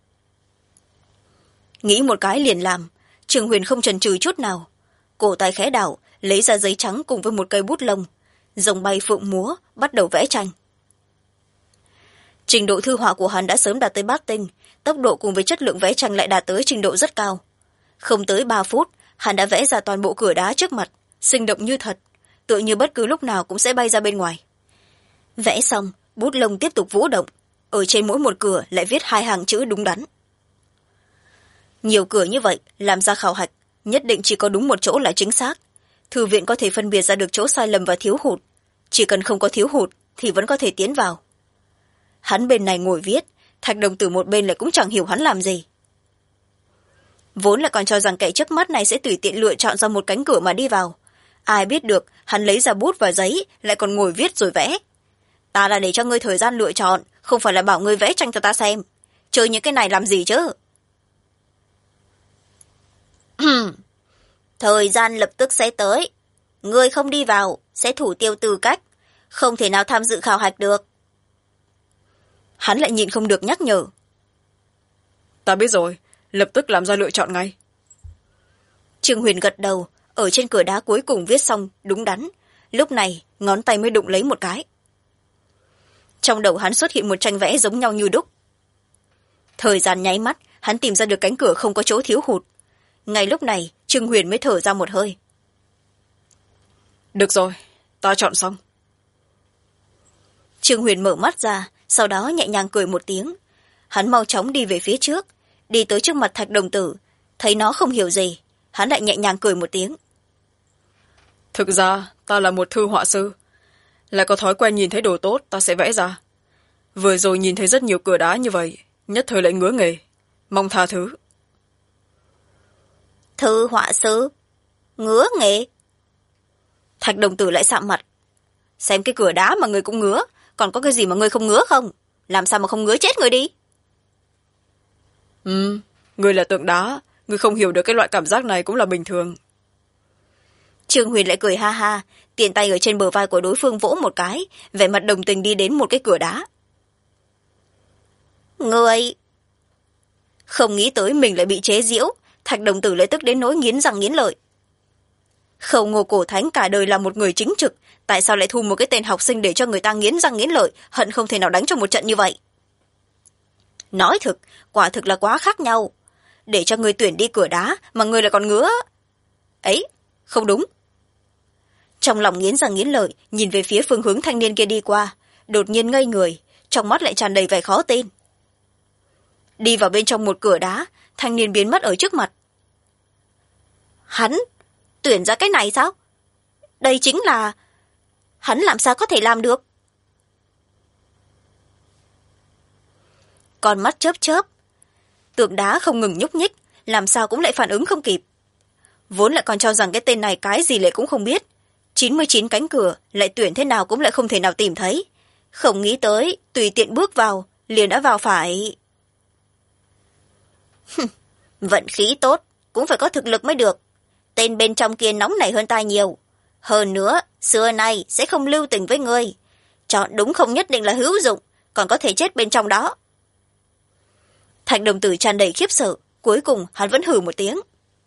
Nghĩ một cái liền làm, Trường Huyền không chần chừ chút nào. Cổ tay khẽ đảo, lấy ra giấy trắng cùng với một cây bút lông, rồng bay phượng múa, bắt đầu vẽ tranh. Trình độ thư họa của hắn đã sớm đạt tới bát tinh, tốc độ cùng với chất lượng vẽ tranh lại đạt tới trình độ rất cao. Không tới 3 phút, hắn đã vẽ ra toàn bộ cửa đá trước mặt, sinh động như thật, tựa như bất cứ lúc nào cũng sẽ bay ra bên ngoài. Vẽ xong, bút lông tiếp tục vũ động, ở trên mỗi một cửa lại viết 2 hàng chữ đúng đắn. Nhiều cửa như vậy, làm ra khảo hạch, nhất định chỉ có đúng một chỗ là chính xác. Thư viện có thể phân biệt ra được chỗ sai lầm và thiếu hụt. Chỉ cần không có thiếu hụt, thì vẫn có thể tiến vào. Hắn bên này ngồi viết, Thạch đồng tử một bên lại cũng chẳng hiểu hắn làm gì. Vốn là còn cho rằng kẻ trước mắt này sẽ tùy tiện lựa chọn ra một cánh cửa mà đi vào. Ai biết được, hắn lấy ra bút và giấy, lại còn ngồi viết rồi vẽ. Ta là để cho ngươi thời gian lựa chọn, không phải là bảo ngươi vẽ tranh cho ta xem. Chơi những cái này làm gì chứ? Thời gian lập tức sẽ tới. Ngươi không đi vào, sẽ thủ tiêu tư cách. Không thể nào tham dự khảo hạch được. Hắn lại nhịn không được nhắc nhở. Ta biết rồi, lập tức làm ra lựa chọn ngay. Trương Huyền gật đầu, ở trên cửa đá cuối cùng viết xong, đúng đắn. Lúc này, ngón tay mới đụng lấy một cái. Trong đầu hắn xuất hiện một tranh vẽ giống nhau như đúc. Thời gian nháy mắt, hắn tìm ra được cánh cửa không có chỗ thiếu hụt. Ngay lúc này, Trương Huyền mới thở ra một hơi. Được rồi, ta chọn xong. Trương Huyền mở mắt ra, sau đó nhẹ nhàng cười một tiếng. Hắn mau chóng đi về phía trước, đi tới trước mặt Thạch đồng tử. Thấy nó không hiểu gì, hắn lại nhẹ nhàng cười một tiếng. Thực ra, ta là một thư họa sư. Lại có thói quen nhìn thấy đồ tốt, ta sẽ vẽ ra. Vừa rồi nhìn thấy rất nhiều cửa đá như vậy, nhất thời lại ngứa nghề. Mong tha thứ. Thư họa sư? Ngứa nghề? Thạch đồng tử lại sạm mặt. Xem cái cửa đá mà người cũng ngứa, còn có cái gì mà người không ngứa không? Làm sao mà không ngứa chết người đi? Người là tượng đá, người không hiểu được cái loại cảm giác này cũng là bình thường. Trương Huyền lại cười ha ha, tiện tay ở trên bờ vai của đối phương vỗ một cái, vẻ mặt đồng tình đi đến một cái cửa đá. Người... Không nghĩ tới mình lại bị chế giễu, Thạch đồng tử lại tức đến nỗi nghiến răng nghiến lợi. Khâu Ngô cổ thánh cả đời là một người chính trực, tại sao lại thu một cái tên học sinh để cho người ta nghiến răng nghiến lợi, hận không thể nào đánh cho một trận như vậy? Nói thực, quả thực là quá khác nhau. Để cho người tuyển đi cửa đá mà người lại còn ngứa. Ấy, không đúng. trong lòng nghiến răng nghiến lợi nhìn về phía phương hướng thanh niên kia đi qua, đột nhiên ngây người, trong mắt lại tràn đầy vẻ khó tin. Đi vào bên trong một cửa đá, thanh niên biến mất ở trước mặt. Hắn tuyển ra cái này sao? Đây chính là... hắn làm sao có thể làm được? Con mắt chớp chớp, tượng đá không ngừng nhúc nhích, làm sao cũng lại phản ứng không kịp. Vốn lại còn cho rằng cái tên này cái gì lại cũng không biết, 99 cánh cửa lại tuyển thế nào cũng lại không thể nào tìm thấy. Không nghĩ tới tùy tiện bước vào liền đã vào phải. Vận khí tốt cũng phải có thực lực mới được. Tên bên trong kia nóng nảy hơn ta nhiều. Hơn nữa xưa nay sẽ không lưu tình với ngươi. Chọn đúng không nhất định là hữu dụng, còn có thể chết bên trong đó. Thạch đồng tử tràn đầy khiếp sợ, cuối cùng hắn vẫn hừ một tiếng.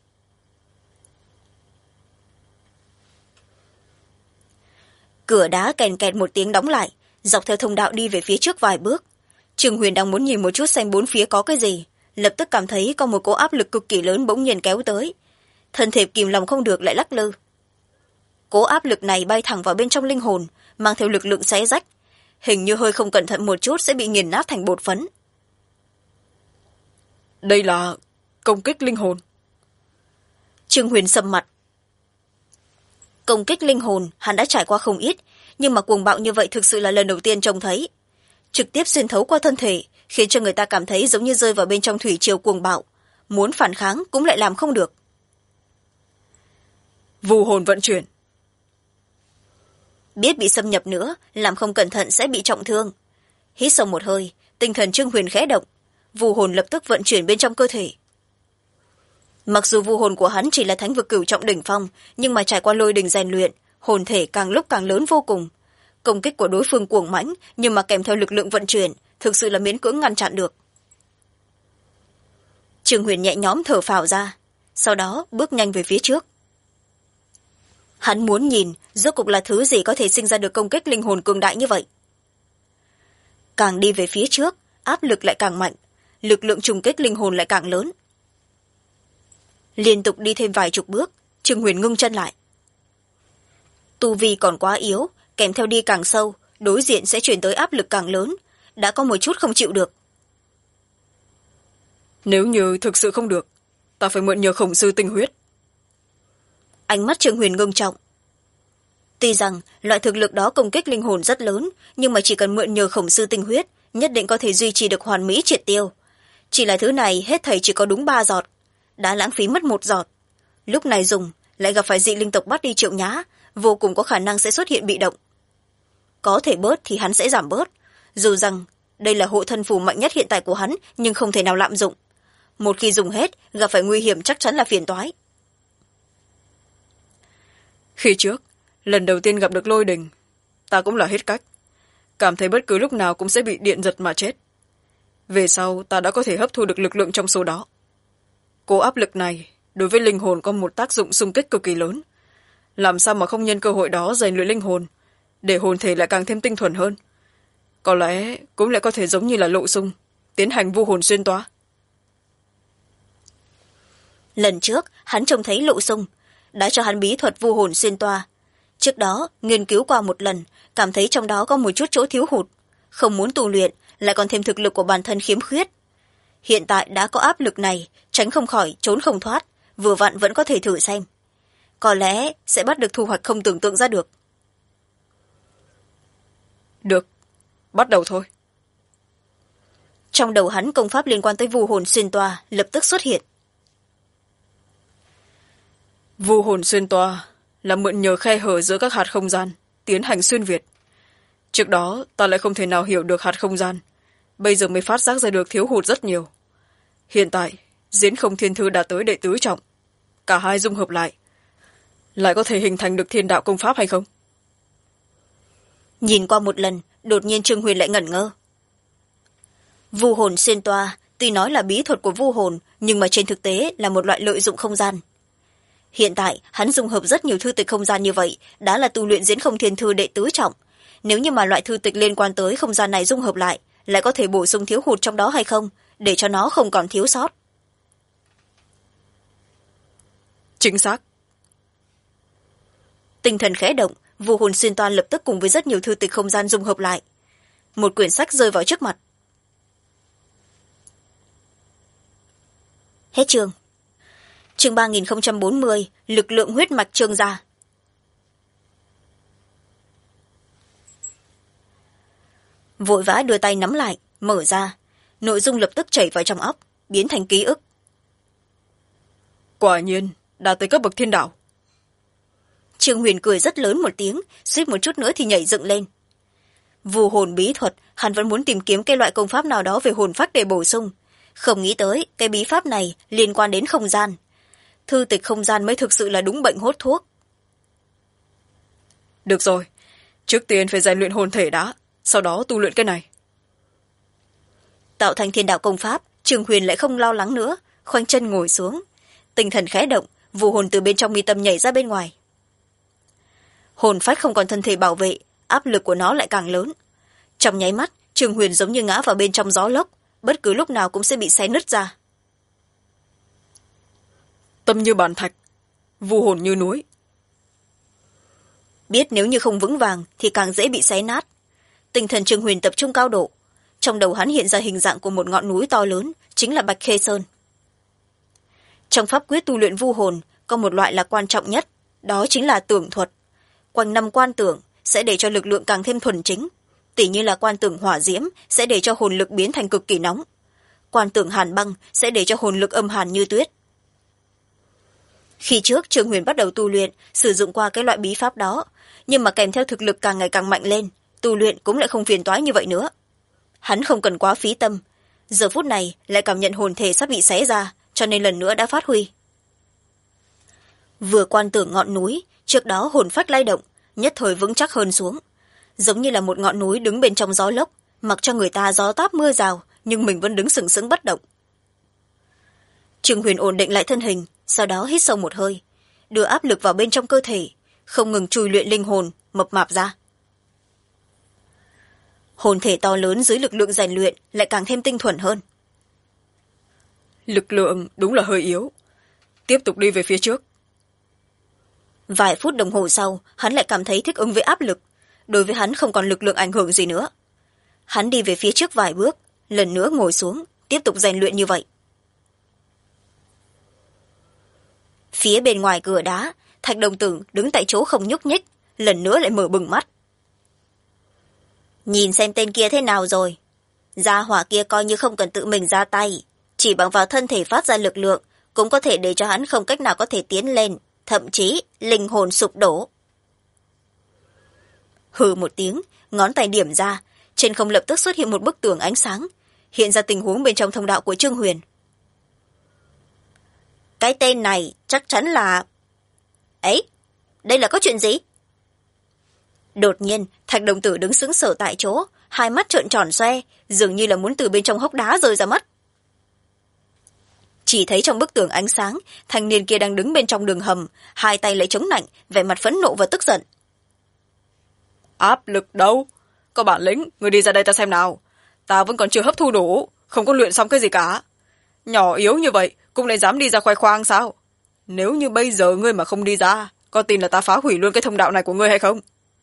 Cửa đá kèn kẹt một tiếng đóng lại, dọc theo thông đạo đi về phía trước vài bước. Trương Huyền đang muốn nhìn một chút xem bốn phía có cái gì, lập tức cảm thấy có một cỗ áp lực cực kỳ lớn bỗng nhiên kéo tới. Thân thể kìm lòng không được lại lắc lư. Cỗ áp lực này bay thẳng vào bên trong linh hồn, mang theo lực lượng xé rách, hình như hơi không cẩn thận một chút sẽ bị nghiền nát thành bột phấn. Đây là công kích linh hồn. Trương Huyền sầm mặt. Công kích linh hồn hắn đã trải qua không ít, nhưng mà cuồng bạo như vậy thực sự là lần đầu tiên trông thấy. Trực tiếp xuyên thấu qua thân thể, khiến cho người ta cảm thấy giống như rơi vào bên trong thủy triều cuồng bạo, muốn phản kháng cũng lại làm không được. Vù hồn vận chuyển. Biết bị xâm nhập nữa, làm không cẩn thận sẽ bị trọng thương. Hít sâu một hơi, tinh thần Trương Huyền khẽ động, vù hồn lập tức vận chuyển bên trong cơ thể. Mặc dù vù hồn của hắn chỉ là thánh vực cửu trọng đỉnh phong, nhưng mà trải qua lôi đình rèn luyện, hồn thể càng lúc càng lớn vô cùng. Công kích của đối phương cuồng mãnh, nhưng mà kèm theo lực lượng vận chuyển, thực sự là miễn cưỡng ngăn chặn được. Trương Huyền nhẹ nhõm thở phào ra, sau đó bước nhanh về phía trước. Hắn muốn nhìn rốt cục là thứ gì có thể sinh ra được công kích linh hồn cường đại như vậy. Càng đi về phía trước, áp lực lại càng mạnh, lực lượng trùng kích linh hồn lại càng lớn. Liên tục đi thêm vài chục bước, Trương Huyền ngưng chân lại. Tu vi còn quá yếu, kèm theo đi càng sâu, đối diện sẽ chuyển tới áp lực càng lớn, đã có một chút không chịu được. Nếu như thực sự không được, ta phải mượn nhờ khổng sư tinh huyết. Ánh mắt Trương Huyền ngưng trọng. Tuy rằng loại thực lực đó công kích linh hồn rất lớn, nhưng mà chỉ cần mượn nhờ khổng sư tinh huyết, nhất định có thể duy trì được hoàn mỹ triệt tiêu. Chỉ là thứ này hết thảy chỉ có đúng 3 giọt, đã lãng phí mất 1 giọt. Lúc này dùng, lại gặp phải dị linh tộc bắt đi Triệu Nhã, vô cùng có khả năng sẽ xuất hiện bị động. Có thể bớt thì hắn sẽ giảm bớt, dù rằng đây là hộ thân phù mạnh nhất hiện tại của hắn, nhưng không thể nào lạm dụng. Một khi dùng hết, gặp phải nguy hiểm chắc chắn là phiền toái. Khi trước, lần đầu tiên gặp được lôi đình, ta cũng là hết cách, cảm thấy bất cứ lúc nào cũng sẽ bị điện giật mà chết. Về sau ta đã có thể hấp thu được lực lượng trong số đó. Cố áp lực này đối với linh hồn có một tác dụng xung kích cực kỳ lớn. Làm sao mà không nhân cơ hội đó rèn luyện linh hồn, để hồn thể lại càng thêm tinh thuần hơn. Có lẽ cũng lại có thể giống như là Lộ Xung, tiến hành vu hồn xuyên toa. Lần trước hắn trông thấy Lộ Xung đã cho hắn bí thuật vu hồn xuyên toa. Trước đó nghiên cứu qua một lần, cảm thấy trong đó có một chút chỗ thiếu hụt, không muốn tu luyện, lại còn thêm thực lực của bản thân khiếm khuyết. Hiện tại đã có áp lực này, tránh không khỏi trốn không thoát, vừa vặn vẫn có thể thử xem. Có lẽ sẽ bắt được thu hoạch không tưởng tượng ra được. Được, bắt đầu thôi. Trong đầu hắn công pháp liên quan tới vu hồn xuyên toa lập tức xuất hiện. Vu hồn xuyên toa là mượn nhờ khe hở giữa các hạt không gian, tiến hành xuyên việt. Trước đó ta lại không thể nào hiểu được hạt không gian, bây giờ mới phát giác ra được thiếu hụt rất nhiều. Hiện tại, Diễn Không Thiên Thư đã tới đệ tứ trọng. Cả hai dung hợp lại có thể hình thành được thiên đạo công pháp hay không? Nhìn qua một lần, đột nhiên Trương Huyền lại ngẩn ngơ. Vu hồn xuyên toa tuy nói là bí thuật của vu hồn, nhưng mà trên thực tế là một loại lợi dụng không gian. Hiện tại hắn dung hợp rất nhiều thư tịch không gian như vậy, đã là tu luyện Diễn Không Thiên Thư đệ tứ trọng. Nếu như mà loại thư tịch liên quan tới không gian này dung hợp lại có thể bổ sung thiếu hụt trong đó hay không, để cho nó không còn thiếu sót. Chính xác. Tinh thần khẽ động, vu hồn xuyên toa lập tức cùng với rất nhiều thư tịch không gian dung hợp lại. Một quyển sách rơi vào trước mặt. Hết chương. Chương 3040, lực lượng huyết mạch Trương gia. Vội vã đưa tay nắm lại, mở ra, nội dung lập tức chảy vào trong óc, biến thành ký ức. Quả nhiên đã tới cấp bậc thiên đạo. Trương Huyền cười rất lớn một tiếng, suýt một chút nữa thì nhảy dựng lên. Vu hồn bí thuật, hắn vẫn muốn tìm kiếm cái loại công pháp nào đó về hồn phách để bổ sung. Không nghĩ tới cái bí pháp này liên quan đến không gian. Thư tịch không gian mới thực sự là đúng bệnh hốt thuốc. Được rồi, trước tiên phải rèn luyện hồn thể đã, sau đó tu luyện cái này. Tạo thành thiên đạo công pháp, Trương Huyền lại không lo lắng nữa, khoanh chân ngồi xuống. Tinh thần khẽ động, vu hồn từ bên trong mi tâm nhảy ra bên ngoài. Hồn phách không còn thân thể bảo vệ, áp lực của nó lại càng lớn. Trong nháy mắt, Trương Huyền giống như ngã vào bên trong gió lốc, bất cứ lúc nào cũng sẽ bị xé nứt ra. Tâm như bàn thạch, vu hồn như núi. Biết nếu như không vững vàng thì càng dễ bị xé nát. Tinh thần Trương Huyền tập trung cao độ, trong đầu hắn hiện ra hình dạng của một ngọn núi to lớn, chính là Bạch Khê Sơn. Trong pháp quyết tu luyện vu hồn có một loại là quan trọng nhất, đó chính là tưởng thuật. Quanh năm quan tưởng sẽ để cho lực lượng càng thêm thuần chính, tỉ như là quan tưởng hỏa diễm sẽ để cho hồn lực biến thành cực kỳ nóng, quan tưởng hàn băng sẽ để cho hồn lực âm hàn như tuyết. Khi trước Trương Huyền bắt đầu tu luyện sử dụng qua cái loại bí pháp đó, nhưng mà kèm theo thực lực càng ngày càng mạnh lên, tu luyện cũng lại không phiền toái như vậy nữa. Hắn không cần quá phí tâm, giờ phút này lại cảm nhận hồn thể sắp bị xé ra, cho nên lần nữa đã phát huy. Vừa quan tưởng ngọn núi, trước đó hồn phách lay động, nhất thời vững chắc hơn xuống, giống như là một ngọn núi đứng bên trong gió lốc, mặc cho người ta gió táp mưa rào, nhưng mình vẫn đứng sừng sững bất động. Trương Huyền ổn định lại thân hình, sau đó hít sâu một hơi, đưa áp lực vào bên trong cơ thể, không ngừng chui luyện linh hồn mập mạp ra. Hồn thể to lớn dưới lực lượng rèn luyện lại càng thêm tinh thuần hơn. Lực lượng đúng là hơi yếu, tiếp tục đi về phía trước. Vài phút đồng hồ sau, hắn lại cảm thấy thích ứng với áp lực, đối với hắn không còn lực lượng ảnh hưởng gì nữa. Hắn đi về phía trước vài bước, lần nữa ngồi xuống, tiếp tục rèn luyện như vậy. Phía bên ngoài cửa đá, Thạch Đồng Tử đứng tại chỗ không nhúc nhích, lần nữa lại mở bừng mắt. Nhìn xem tên kia thế nào rồi. Gia hỏa kia coi như không cần tự mình ra tay, chỉ bằng vào thân thể phát ra lực lượng cũng có thể để cho hắn không cách nào có thể tiến lên, thậm chí linh hồn sụp đổ. Hừ một tiếng, ngón tay điểm ra, trên không lập tức xuất hiện một bức tường ánh sáng, hiện ra tình huống bên trong thông đạo của Trương Huyền. Cái tên này chắc chắn là... Ấy, đây là có chuyện gì? Đột nhiên, Thạch Đồng Tử đứng sững sờ tại chỗ, hai mắt trợn tròn xoe, dường như là muốn từ bên trong hốc đá rơi ra mất. Chỉ thấy trong bức tường ánh sáng, thanh niên kia đang đứng bên trong đường hầm, hai tay lấy chống nạnh, vẻ mặt phẫn nộ và tức giận. Áp lực đâu? Có bản lĩnh, người đi ra đây ta xem nào. Ta vẫn còn chưa hấp thu đủ, không có luyện xong cái gì cả. Nhỏ yếu như vậy, cũng lại dám đi ra khoe khoang sao? Nếu như bây giờ ngươi mà không đi ra, có tin là ta phá hủy luôn cái thông đạo này của ngươi hay không?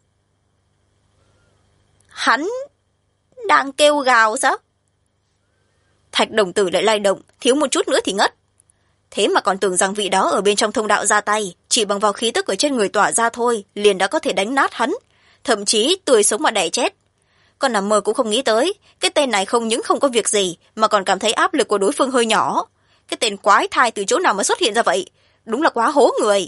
Hắn đang kêu gào sao? Thạch Đồng Tử lại lay động, thiếu một chút nữa thì ngất. Thế mà còn tưởng rằng vị đó ở bên trong thông đạo ra tay, chỉ bằng vào khí tức ở trên người tỏa ra thôi, liền đã có thể đánh nát hắn, thậm chí tươi sống mà đẩy chết. Còn nằm mơ cũng không nghĩ tới, cái tên này không những không có việc gì, mà còn cảm thấy áp lực của đối phương hơi nhỏ. Cái tên quái thai từ chỗ nào mà xuất hiện ra vậy? Đúng là quá hố người.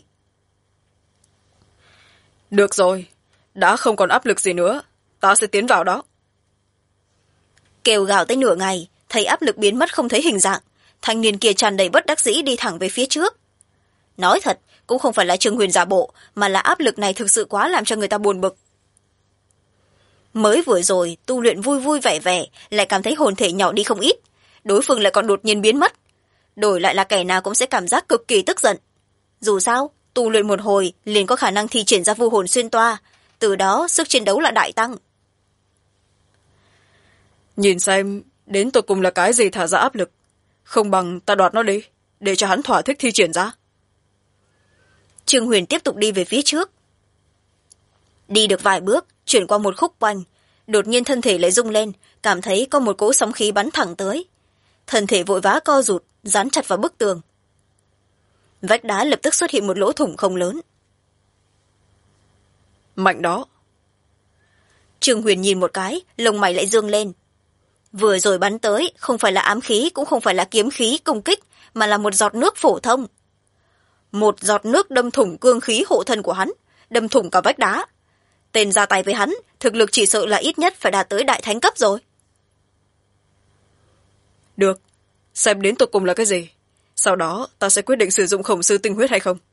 Được rồi, đã không còn áp lực gì nữa, ta sẽ tiến vào đó. Kêu gào tới nửa ngày, thấy áp lực biến mất không thấy hình dạng, thanh niên kia tràn đầy bất đắc dĩ đi thẳng về phía trước. Nói thật, cũng không phải là Trương Huyền giả bộ, mà là áp lực này thực sự quá làm cho người ta buồn bực. Mới vừa rồi tu luyện vui vui vẻ vẻ, lại cảm thấy hồn thể nhỏ đi không ít, đối phương lại còn đột nhiên biến mất, đổi lại là kẻ nào cũng sẽ cảm giác cực kỳ tức giận. Dù sao tu luyện một hồi liền có khả năng thi triển ra vu hồn xuyên toa, từ đó sức chiến đấu là đại tăng. Nhìn xem đến tột cùng là cái gì thả ra áp lực, không bằng ta đoạt nó đi, để cho hắn thỏa thích thi triển ra. Trương Huyền tiếp tục đi về phía trước. đi được vài bước chuyển qua một khúc quanh, đột nhiên thân thể lại rung lên, cảm thấy có một cỗ sóng khí bắn thẳng tới. Thân thể vội vã co rụt, dán chặt vào bức tường. Vách đá lập tức xuất hiện một lỗ thủng không lớn. Mạnh đó. Trương Huyền nhìn một cái, lông mày lại dương lên. Vừa rồi bắn tới không phải là ám khí, cũng không phải là kiếm khí công kích, mà là một giọt nước phổ thông. Một giọt nước đâm thủng cương khí hộ thân của hắn, đâm thủng cả vách đá. Tên ra tay với hắn, thực lực chỉ sợ là ít nhất phải đạt tới đại thánh cấp rồi. Được, xem đến tột cùng là cái gì. Sau đó ta sẽ quyết định sử dụng khổng sư tinh huyết hay không.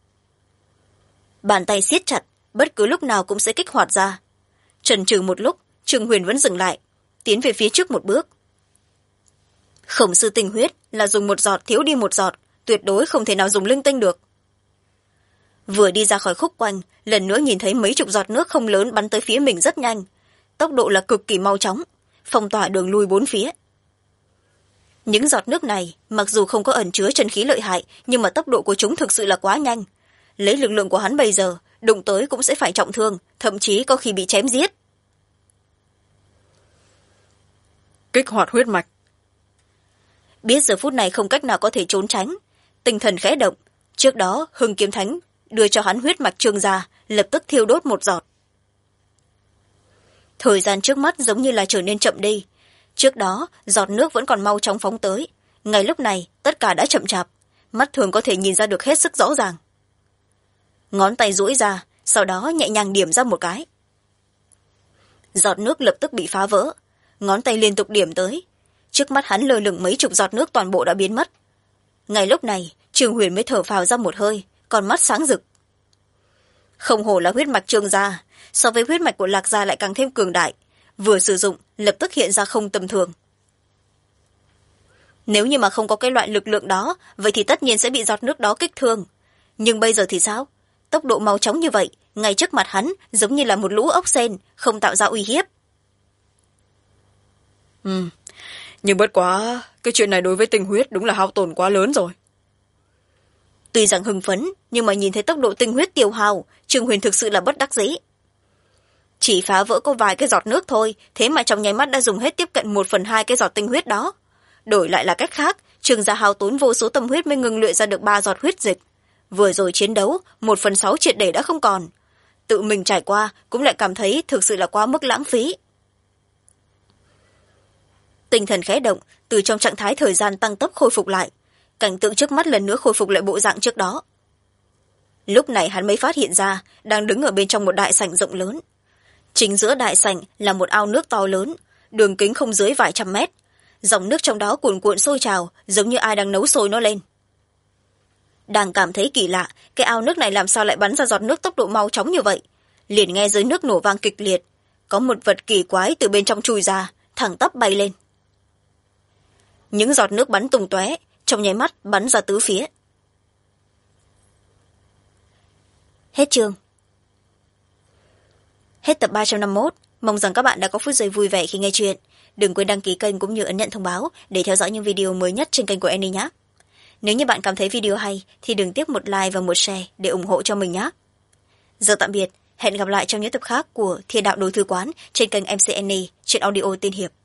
Bàn tay siết chặt, bất cứ lúc nào cũng sẽ kích hoạt ra. Chần chừ một lúc, Trương Huyền vẫn dừng lại, tiến về phía trước một bước. Khổng sư tinh huyết là dùng một giọt thiếu đi một giọt, tuyệt đối không thể nào dùng linh tinh được. Vừa đi ra khỏi khúc quanh, lần nữa nhìn thấy mấy chục giọt nước không lớn bắn tới phía mình rất nhanh, tốc độ là cực kỳ mau chóng, phong tỏa đường lui bốn phía. Những giọt nước này mặc dù không có ẩn chứa chân khí lợi hại, nhưng mà tốc độ của chúng thực sự là quá nhanh. Lấy lực lượng của hắn bây giờ, đụng tới cũng sẽ phải trọng thương, thậm chí có khi bị chém giết. Kích hoạt huyết mạch. Biết giờ phút này không cách nào có thể trốn tránh, tinh thần khẽ động. Trước đó Hưng Kiếm Thánh đưa cho hắn huyết mạch Trương gia, lập tức thiêu đốt một giọt. Thời gian trước mắt giống như là trở nên chậm đi. Trước đó giọt nước vẫn còn mau chóng phóng tới, ngay lúc này tất cả đã chậm chạp, mắt thường có thể nhìn ra được hết sức rõ ràng. Ngón tay duỗi ra, sau đó nhẹ nhàng điểm ra một cái. Giọt nước lập tức bị phá vỡ, ngón tay liên tục điểm tới. Trước mắt hắn lơ lửng mấy chục giọt nước toàn bộ đã biến mất. Ngay lúc này Trương Huyền mới thở phào ra một hơi, con mắt sáng rực. Không hổ là huyết mạch Trương gia, so với huyết mạch của Lạc gia lại càng thêm cường đại, vừa sử dụng lập tức hiện ra không tầm thường. Nếu như mà không có cái loại lực lượng đó, vậy thì tất nhiên sẽ bị giọt nước đó kích thương. Nhưng bây giờ thì sao? Tốc độ mau chóng như vậy, ngay trước mặt hắn giống như là một lũ ốc sên, không tạo ra uy hiếp. Nhưng bất quá, cái chuyện này đối với tinh huyết đúng là hao tổn quá lớn rồi. Tuy rằng hưng phấn, nhưng mà nhìn thấy tốc độ tinh huyết tiêu hao, Trương Huyền thực sự là bất đắc dĩ. Chỉ phá vỡ có vài cái giọt nước thôi, thế mà trong nháy mắt đã dùng hết tiếp cận 1/2 cái giọt tinh huyết đó. Đổi lại là cách khác, Trương gia hao tốn vô số tâm huyết mới ngừng luyện ra được 3 giọt huyết dịch. Vừa rồi chiến đấu, 1/6 triệt để đã không còn. Tự mình trải qua cũng lại cảm thấy thực sự là quá mức lãng phí. Tinh thần khẽ động, từ trong trạng thái thời gian tăng tốc khôi phục lại. Cảnh tượng trước mắt lần nữa khôi phục lại bộ dạng trước đó. Lúc này hắn mới phát hiện ra, đang đứng ở bên trong một đại sảnh rộng lớn. Chính giữa đại sảnh là một ao nước to lớn, đường kính không dưới vài trăm mét. Dòng nước trong đó cuồn cuộn sôi trào, giống như ai đang nấu sôi nó lên. Đang cảm thấy kỳ lạ, cái ao nước này làm sao lại bắn ra giọt nước tốc độ mau chóng như vậy. Liền nghe dưới nước nổ vang kịch liệt, có một vật kỳ quái từ bên trong chui ra, thẳng tắp bay lên. Những giọt nước bắn tung tóe, trong nháy mắt bắn ra tứ phía. Hết chương. Hết tập 351. Mong rằng các bạn đã có phút giây vui vẻ khi nghe chuyện. Đừng quên đăng ký kênh cũng như ấn nhận thông báo để theo dõi những video mới nhất trên kênh của Annie nhé. Nếu như bạn cảm thấy video hay thì đừng tiếc một like và một share để ủng hộ cho mình nhé. Giờ tạm biệt, hẹn gặp lại trong những tập khác của Thiên đạo Đôi Thư Quán trên kênh MC Annie trên audio tiên hiệp.